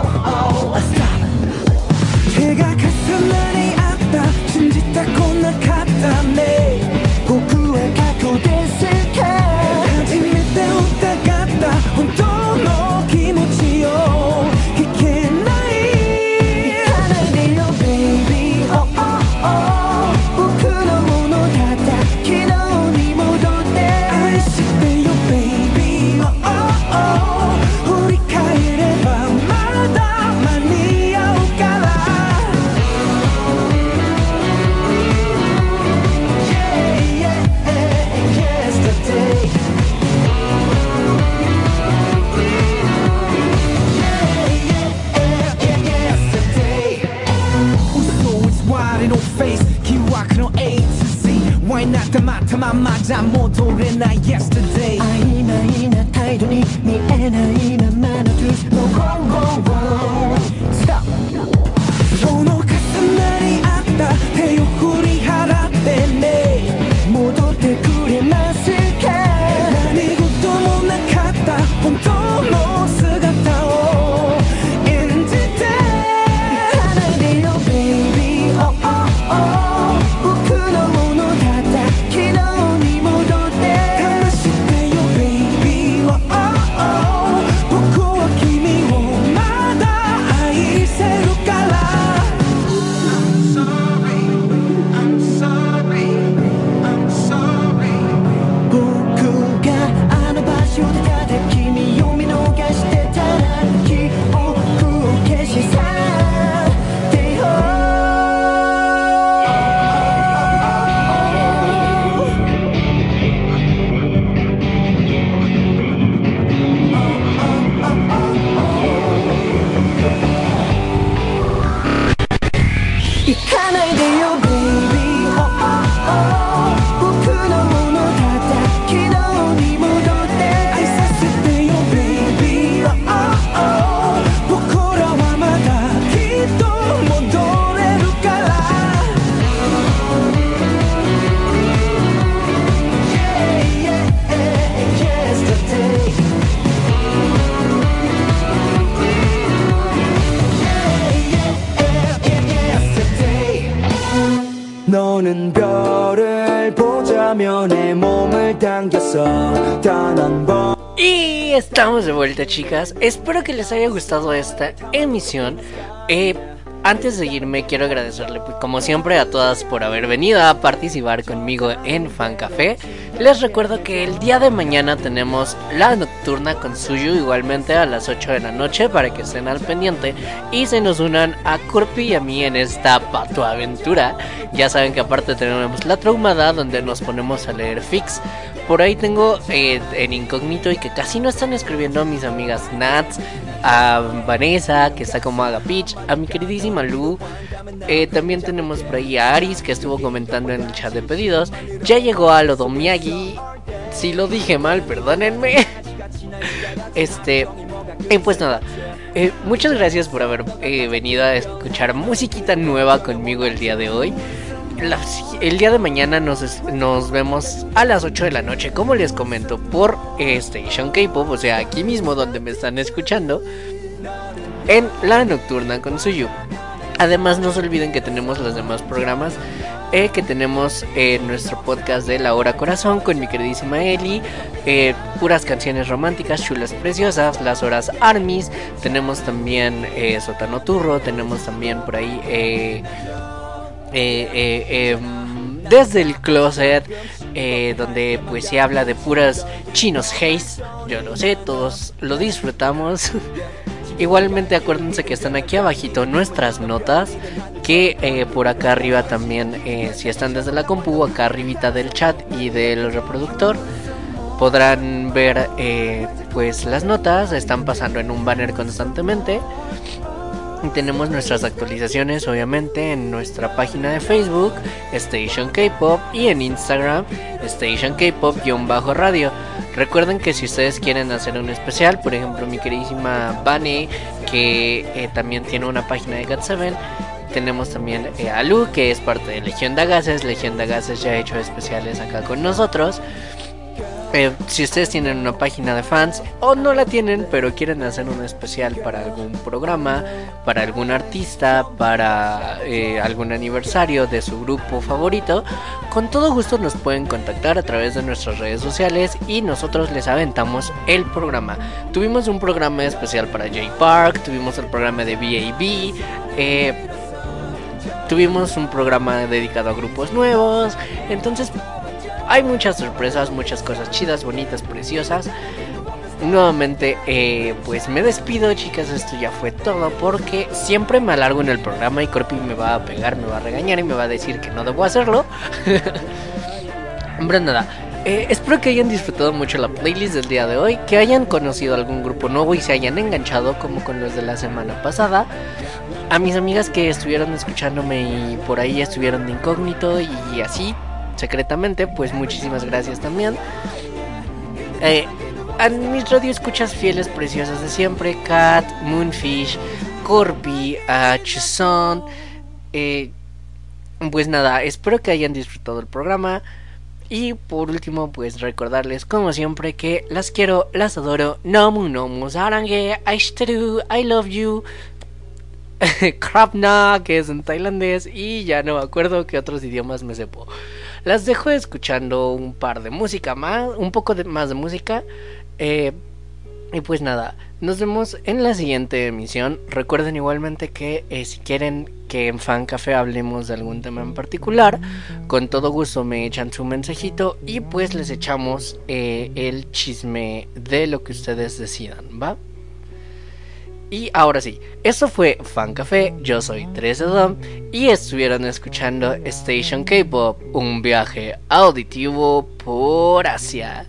手が重なり合った信じたこなかったね僕は過去ですか初めて疑った本当の気持ちを聞けない行かないでよ baby oh oh oh 僕のものだった昨日に戻って愛してよ baby oh oh oh 振り返ればまだ間に合うから Yeah yeah yesterdayのフェイス疑惑の A to Z Why not たまたままじゃ戻れない Yesterday 曖昧な態度に見えないままの Truth No wrong wrong wrong Stop その重なり合った手を振り払ってね戻ってくれますか何事もなかった本当の姿を演じて行かないでよ baby oh oh 僕のものだった昨日に戻って騙してよ baby oh oh 僕は君をまだ愛せるから I'm sorry I'm sorry I'm sorry 僕があの場所でただ君を見逃してたら記憶を消し去ってよ行かないでよ baby oh oh 僕のものだった昨日に戻って愛させてよ baby oh oh 僕らはまだきっと戻れるから Yeah yeah yesterday 너는 별을 보자며 내 몸을 당겼어 단 한 번. Y estamos de vuelta, chicas. Espero que les haya gustado esta emisión. Antes de irme, quiero agradecerle, como siempre, a todas por haber venido a participar conmigo en Fan Café. Les recuerdo que el día de mañana tenemos la nocturna con Suyu, igualmente a las 8 de la noche, para que estén al pendiente y se nos unan a Kurpi y a mí en esta patoaventura. Ya saben que aparte tenemos la traumada, donde nos ponemos a leer fics. Por ahí tengo en incógnito y que casi no están escribiendo a mis amigas Nats, a Vanessa, que está como Agapich, a mi queridísima Lu. También tenemos por ahí a Aris, que estuvo comentando en el chat de pedidos. Ya llegó a Lodomiagi. Si lo dije mal, perdónenme. Y pues nada, muchas gracias por haber venido a escuchar musiquita nueva conmigo el día de hoy. El día de mañana nos vemos a las 8 de la noche, como les comento, por Station K-Pop, o sea, aquí mismo donde me están escuchando, en la nocturna con Suyu. Además, no se olviden que tenemos los demás programas, que tenemos nuestro podcast de La Hora Corazón con mi queridísima Eli, puras canciones románticas, chulas preciosas, las horas Armies, tenemos también Sótano Turro, tenemos también por ahí Desde el Closet, donde pues se habla de puras chinos haze. Yo lo sé, todos lo disfrutamos. Igualmente acuérdense que están aquí abajito nuestras notas, que por acá arriba también, si están desde la compu, acá arribita del chat y del reproductor, podrán ver pues las notas, están pasando en un banner constantemente. Y tenemos nuestras actualizaciones obviamente en nuestra página de Facebook, Station K-Pop, y en Instagram, Station K-Pop_radio. Recuerden que si ustedes quieren hacer un especial, por ejemplo mi queridísima Vane, que también tiene una página de GOT7, tenemos también a Lu, que es parte de Legión de Agaces. Legión de Agaces ya ha hecho especiales acá con nosotros. Si ustedes tienen una página de fans o no la tienen, pero quieren hacer un especial para algún programa, para algún artista, para algún aniversario de su grupo favorito, con todo gusto nos pueden contactar a través de nuestras redes sociales y nosotros les aventamos el programa. Tuvimos un programa especial para Jay Park, tuvimos el programa de B.A.B., tuvimos un programa dedicado a grupos nuevos. Entonces hay muchas sorpresas, muchas cosas chidas, bonitas, preciosas. Nuevamente, pues me despido, chicas. Esto ya fue todo, porque siempre me alargo en el programa y Corpi me va a pegar, me va a regañar y me va a decir que no debo hacerlo. Hombre, nada. Espero que hayan disfrutado mucho la playlist del día de hoy, que hayan conocido algún grupo nuevo y se hayan enganchado como con los de la semana pasada. A mis amigas que estuvieron escuchándome y por ahí estuvieron de incógnito y así secretamente, pues muchísimas gracias también. A mis radioescuchas fieles preciosas de siempre, Kat, Moonfish, Corpi, Chuzon, pues nada, espero que hayan disfrutado el programa. Y por último, pues recordarles como siempre que las quiero, las adoro. Nomu nomu sarange, aishiteru, I love you. Krapna, que es en tailandés, y ya no me acuerdo qué otros idiomas me sepo. Las dejo escuchando un par de música más, un poco más de música. Y pues nada, nos vemos en la siguiente emisión. Recuerden igualmente que si quieren que en Fan Café hablemos de algún tema en particular, con todo gusto me echan su mensajito y pues les echamos el chisme de lo que ustedes decidan, ¿va? Y ahora sí, esto fue Fan Café, yo soy 13 Dom y estuvieron escuchando Station K-Pop, un viaje auditivo por Asia.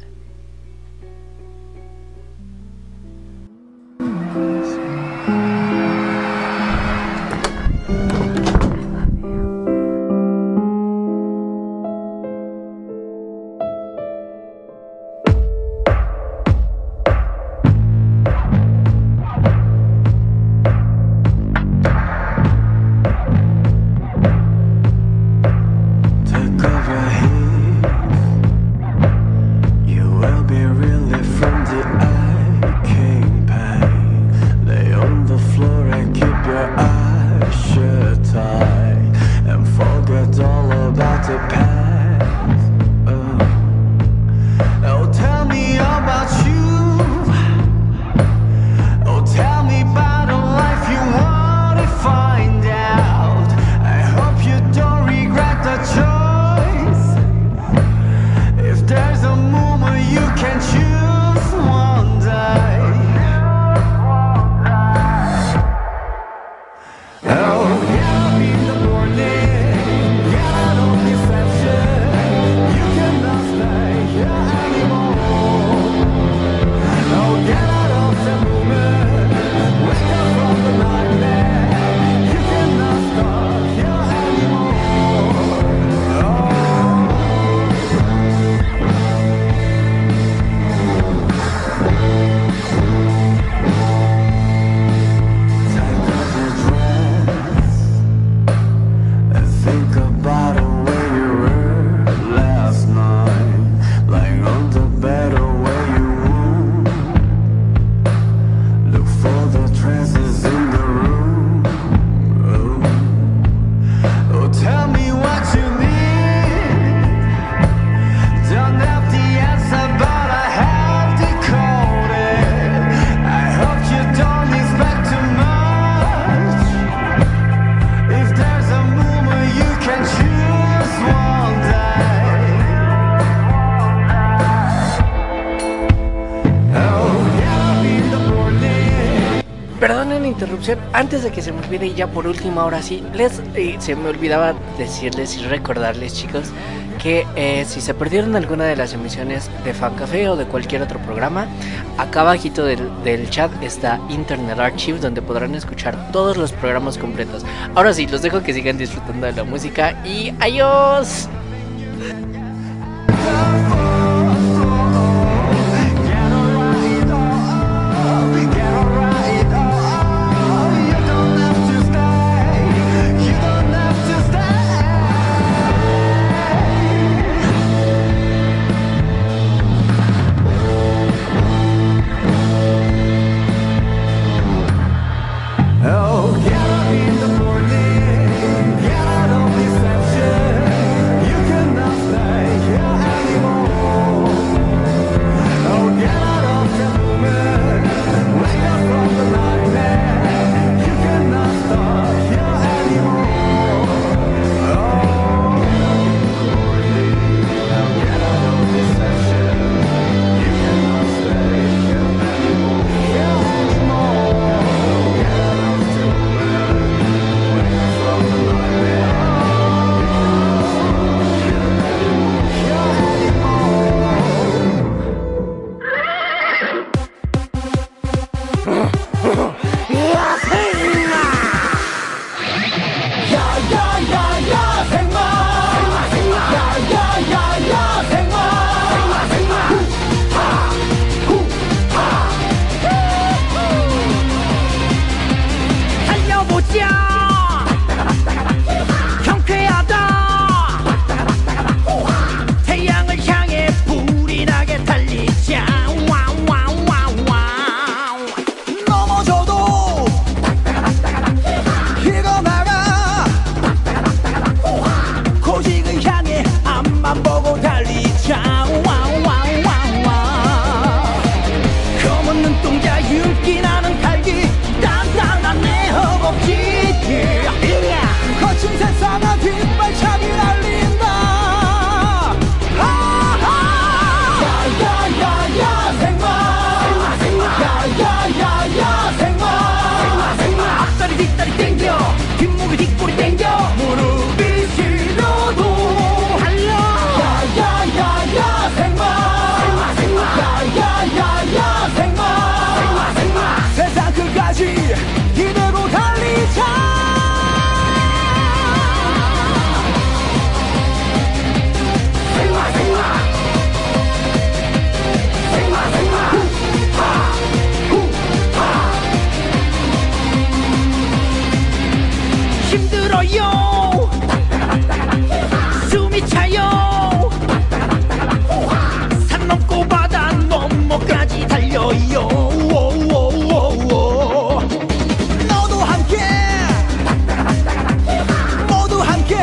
Antes de que se me olvide, y ya por último, ahora sí, se me olvidaba decirles y recordarles, chicos, que si se perdieron alguna de las emisiones de Fan Café o de cualquier otro programa, acá abajito del chat está Internet Archive, donde podrán escuchar todos los programas completos. Ahora sí, los dejo que sigan disfrutando de la música y ¡adiós! You 숨이 차요 산 넘고 바다 넘어까지 달려요 너도 함께 모두 함께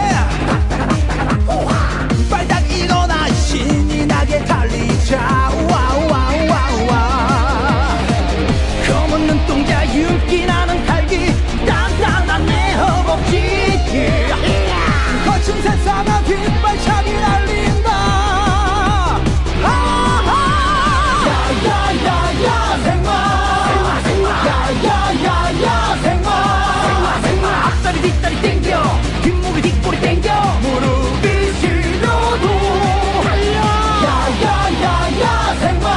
발딱 일어나 신이 나게 달리자 검은 눈동자 윤기 나는 갈기 단단한 내 허벅지 거친 세상에 뒷발차기 날린다 야야야야 생마 야야야야 생마 앞다리 뒷다리 땡겨 뒷목이 뒷골이 땡겨 무릎이 시려도 야야야야 생마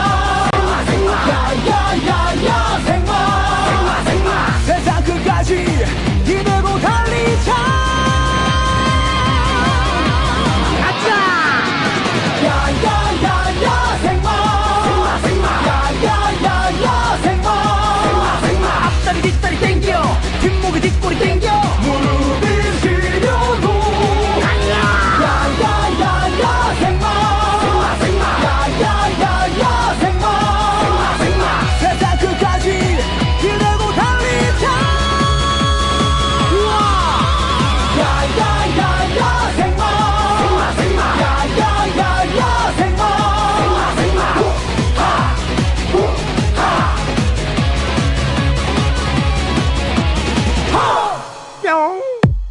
야야야야 생마 세상 끝까지 기대고 달리자 아짜 야야야야 생마 야야야야 생마 앞다리 뒷다리 땡겨 뒷목이 뒷골이 땡겨 무릎이 시려도 야야야야 생마 야야야야 생마 세상 끝까지 기대고 달리자 야야야야 생마 야야야야 생마 뿅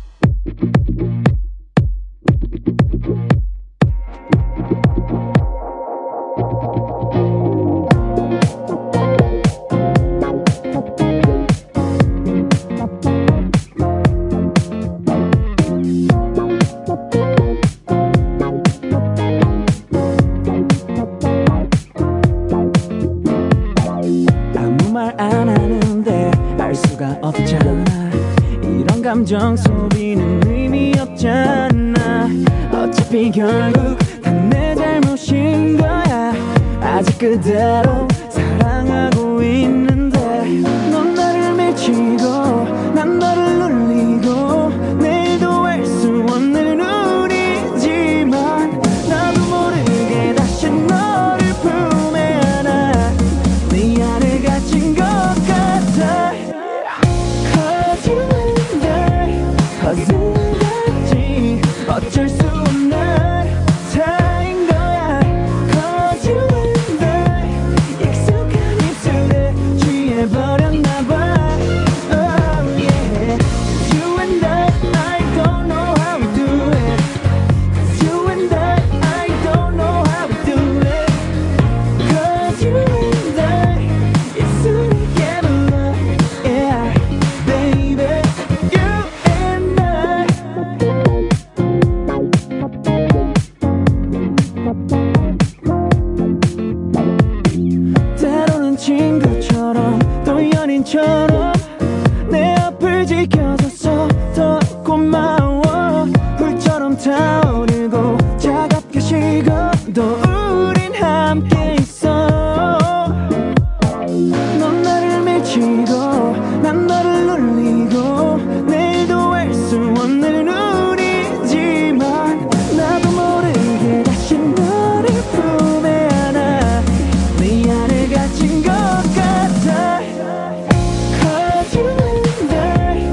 아무 말 안 하는데 알 수가 없잖아 이런 감정 소비는 의미 없잖아 어차피 결국 다 내 잘못인 거야 아직 그대로 사랑하고 있는데 넌 나를 밀치고 난 너를 놀리고 내일도 알 수 없는 우리지만 나도 모르게 다시 너를 품에 안아 네 안에 갇힌 것 같아 Cause you and I 허승같이 어쩔 수 없는 사이인 거야 Cause you and I 익숙한 입술에 취해버렸나 봐 Oh yeah You and I don't know how we do it You and I don't know how we do it Cause you and I 익숙하게 불러 Yeah baby You and I 때로는 친구처럼 또 연인처럼 내 앞을 지켜줘서 더 고마워 불처럼 타오르고 차갑게 식어도 우린 함께 있어 넌 나를 밀치고 난 너를 놀리고 내일도 알 수 없는 우리지만 나도 모르게 다시 너를 품에 안아 네 안에 갇힌 것 같아 Cause you and I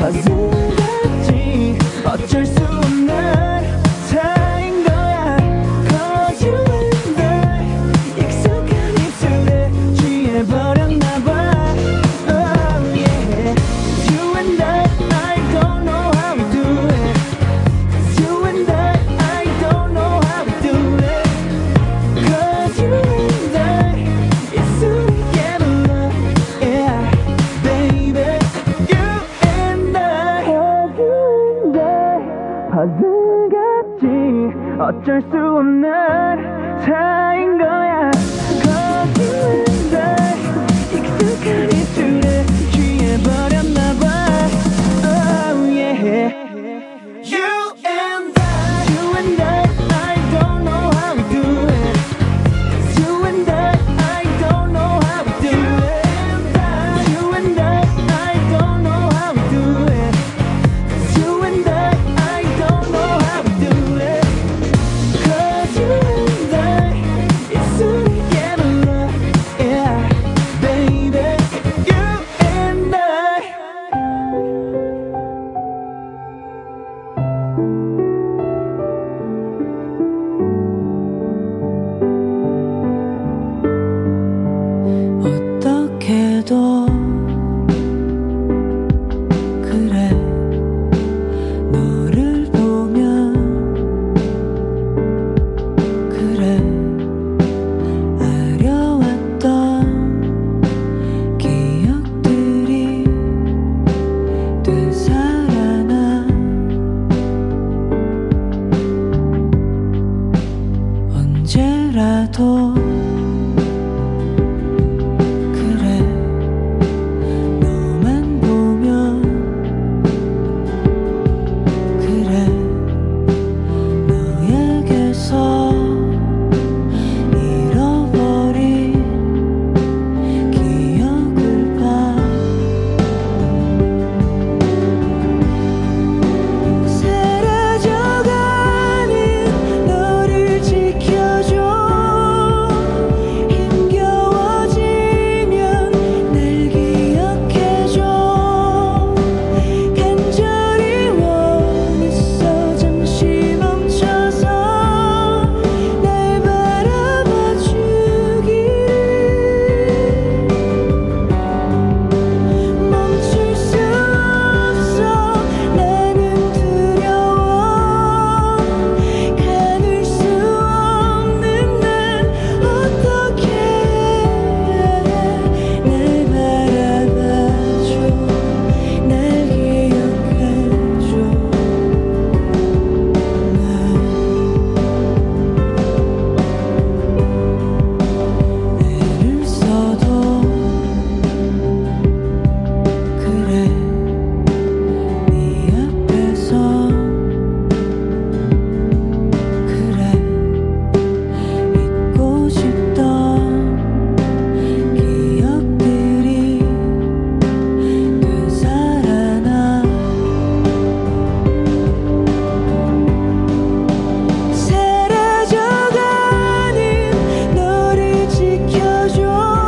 허승같이 어쩔 수 없는 사이인 거야 Cause you and I 익숙한 입술에 취해버렸나 봐 Oh yeah You and I don't know how we do it You and I don't know how we do it Cause you and I 익숙하게 불러 Yeah baby You and I 허승같이 어쩔 수 없는 사이인 거야 Cause you and I 익숙한 입술에 취해버렸나 봐 Oh yeah You and I don't know how we do it You and I don't know how we do it You and I don't know how we do it You and I 있어도 그래 너만 보면 그래 너에게서 잃어버린 기억을 봐 사라져가는 너를 지켜줘 힘겨워지면 날 기억해줘 간절히 원했어 잠시 멈춰서 날 바라봐 주기를 멈출 수 없어 나는 두려워 가눌 수 없는 난 어떻게 날 바라봐줘 날 기억해줘 애를 써도 그래 네 앞에서 그래 잊고 싶던 기억들이 되살아나 사라져가는 너를 지켜줘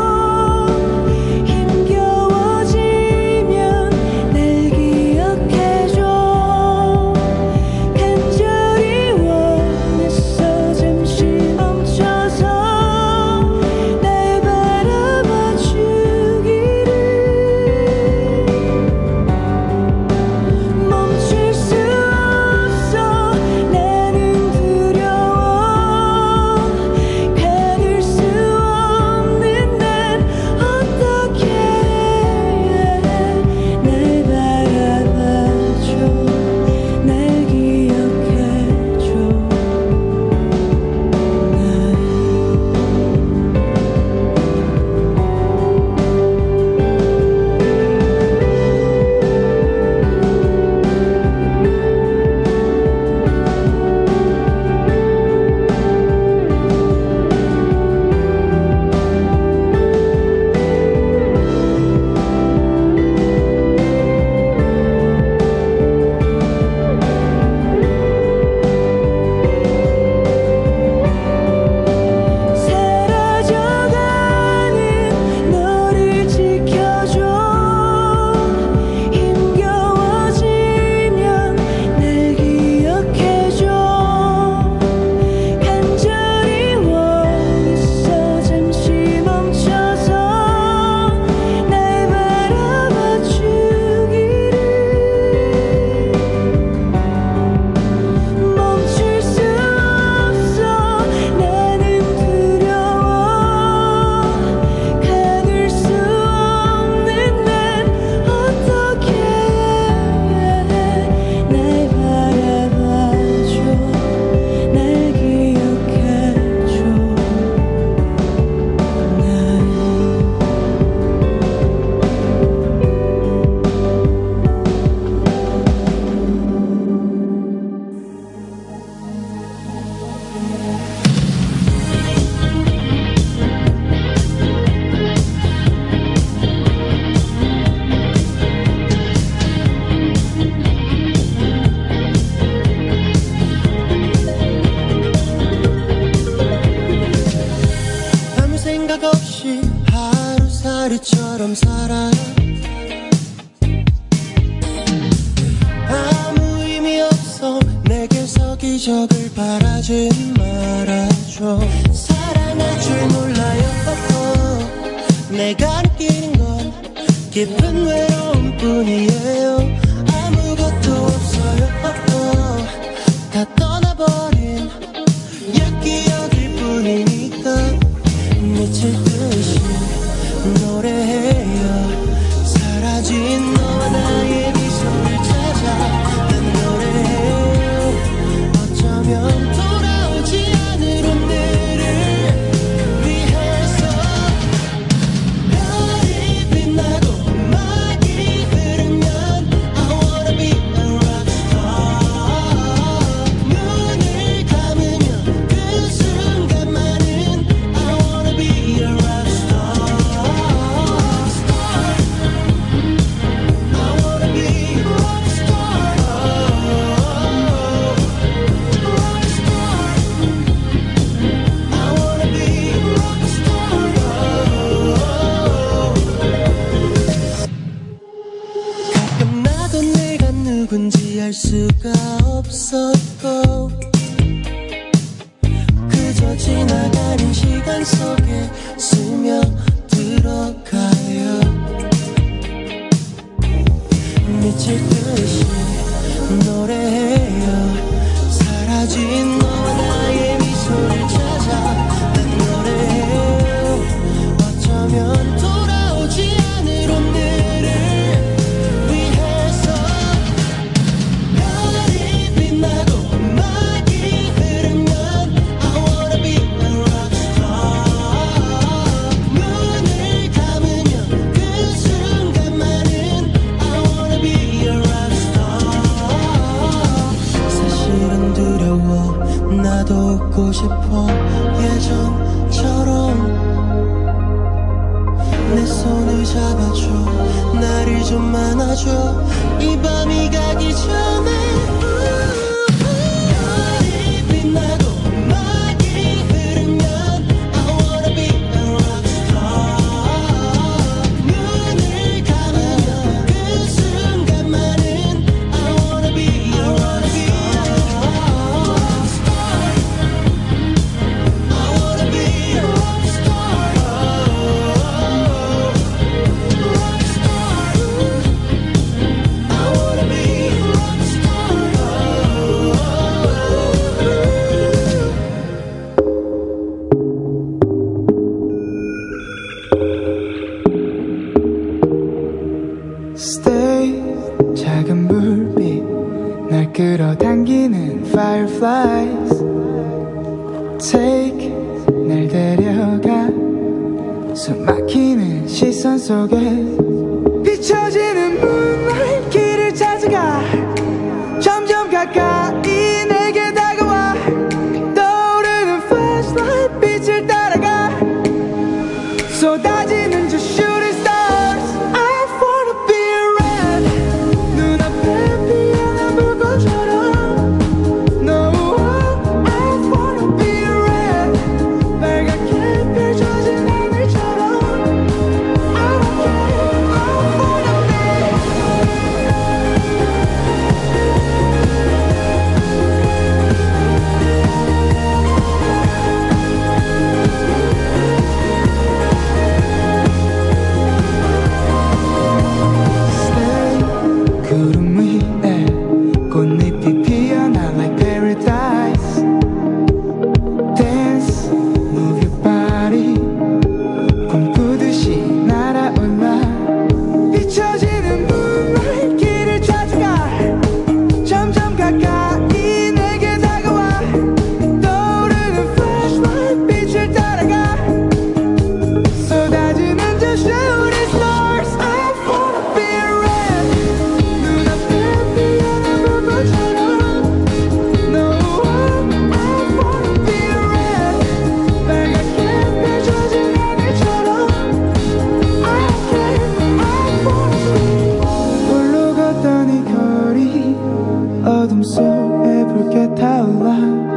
힘겨워지면 날 기억해줘 간절히 원했어 잠시 멈춰서 날 바라봐 주기를 멈출 수 없어 나는 두려워 가눌 수 없는 난 어떻게 날 바라봐줘 날 기억해줘 사라져가는 너를 지켜줘 힘겨워지면 날 기억해줘 간절히 원했어 잠시 멈춰서 날 바라봐 주기를 멈출 수 없어 나는 두려워 가눌 수 없는 난 어떻게 날 바라봐줘 날 기억해줘 아무 생각 없이 하루살이처럼 살아 아무 의미 없어 내게서 기적을 바라진 말아줘 사랑할 줄 몰라요 내가 느끼는 건 깊은 외로움뿐이에요 아무것도 없어요 다 떠나버린 옛 기억일 뿐이니까 미칠 듯이 노래해요 사라진 너와 나의 미소를 찾아 난 노래해요 어쩌면 돌아오지 않을 오늘을 보고 싶어 예전처럼 내 손을 잡아줘 나를 좀 안아줘 이 밤이 가기 전에 별이 빛나고 음악이 흐르면 I wanna be a rockstar 눈을 감으면 그 순간만은 I wanna be a rockstar I wanna be a rockstar Stay 작은 불빛 날 끌어당기는 fireflies Take 날 데려가 숨 막히는 시선 속에 비춰지는 moonlight 길을 찾아가 점점 가까이 내게 다가와 떠오르는 flashlight 빛을 따라가 쏟아지는 저 shooting stars I wanna be red 눈앞에 피어난 불꽃처럼 No I wanna be red 빨갛게 펼쳐진 하늘처럼 I don't care I wanna Stay 구름 위에 꽃잎이 피어나 like paradise Dance move your body 꿈꾸듯이 날아올라 비춰지는 moonlight 길을 찾아가 점점 가까이 내게 다가와 떠오르는 flashlight 빛을 따라가 쏟아지는 저 shooting stars I wanna be red 눈앞에 피어난 불꽃처럼 No I wanna be red 빨갛게 펼쳐진 하늘처럼 I don't care I wanna be 홀로 걷던 이 거리 어둠 속에 붉게 타올라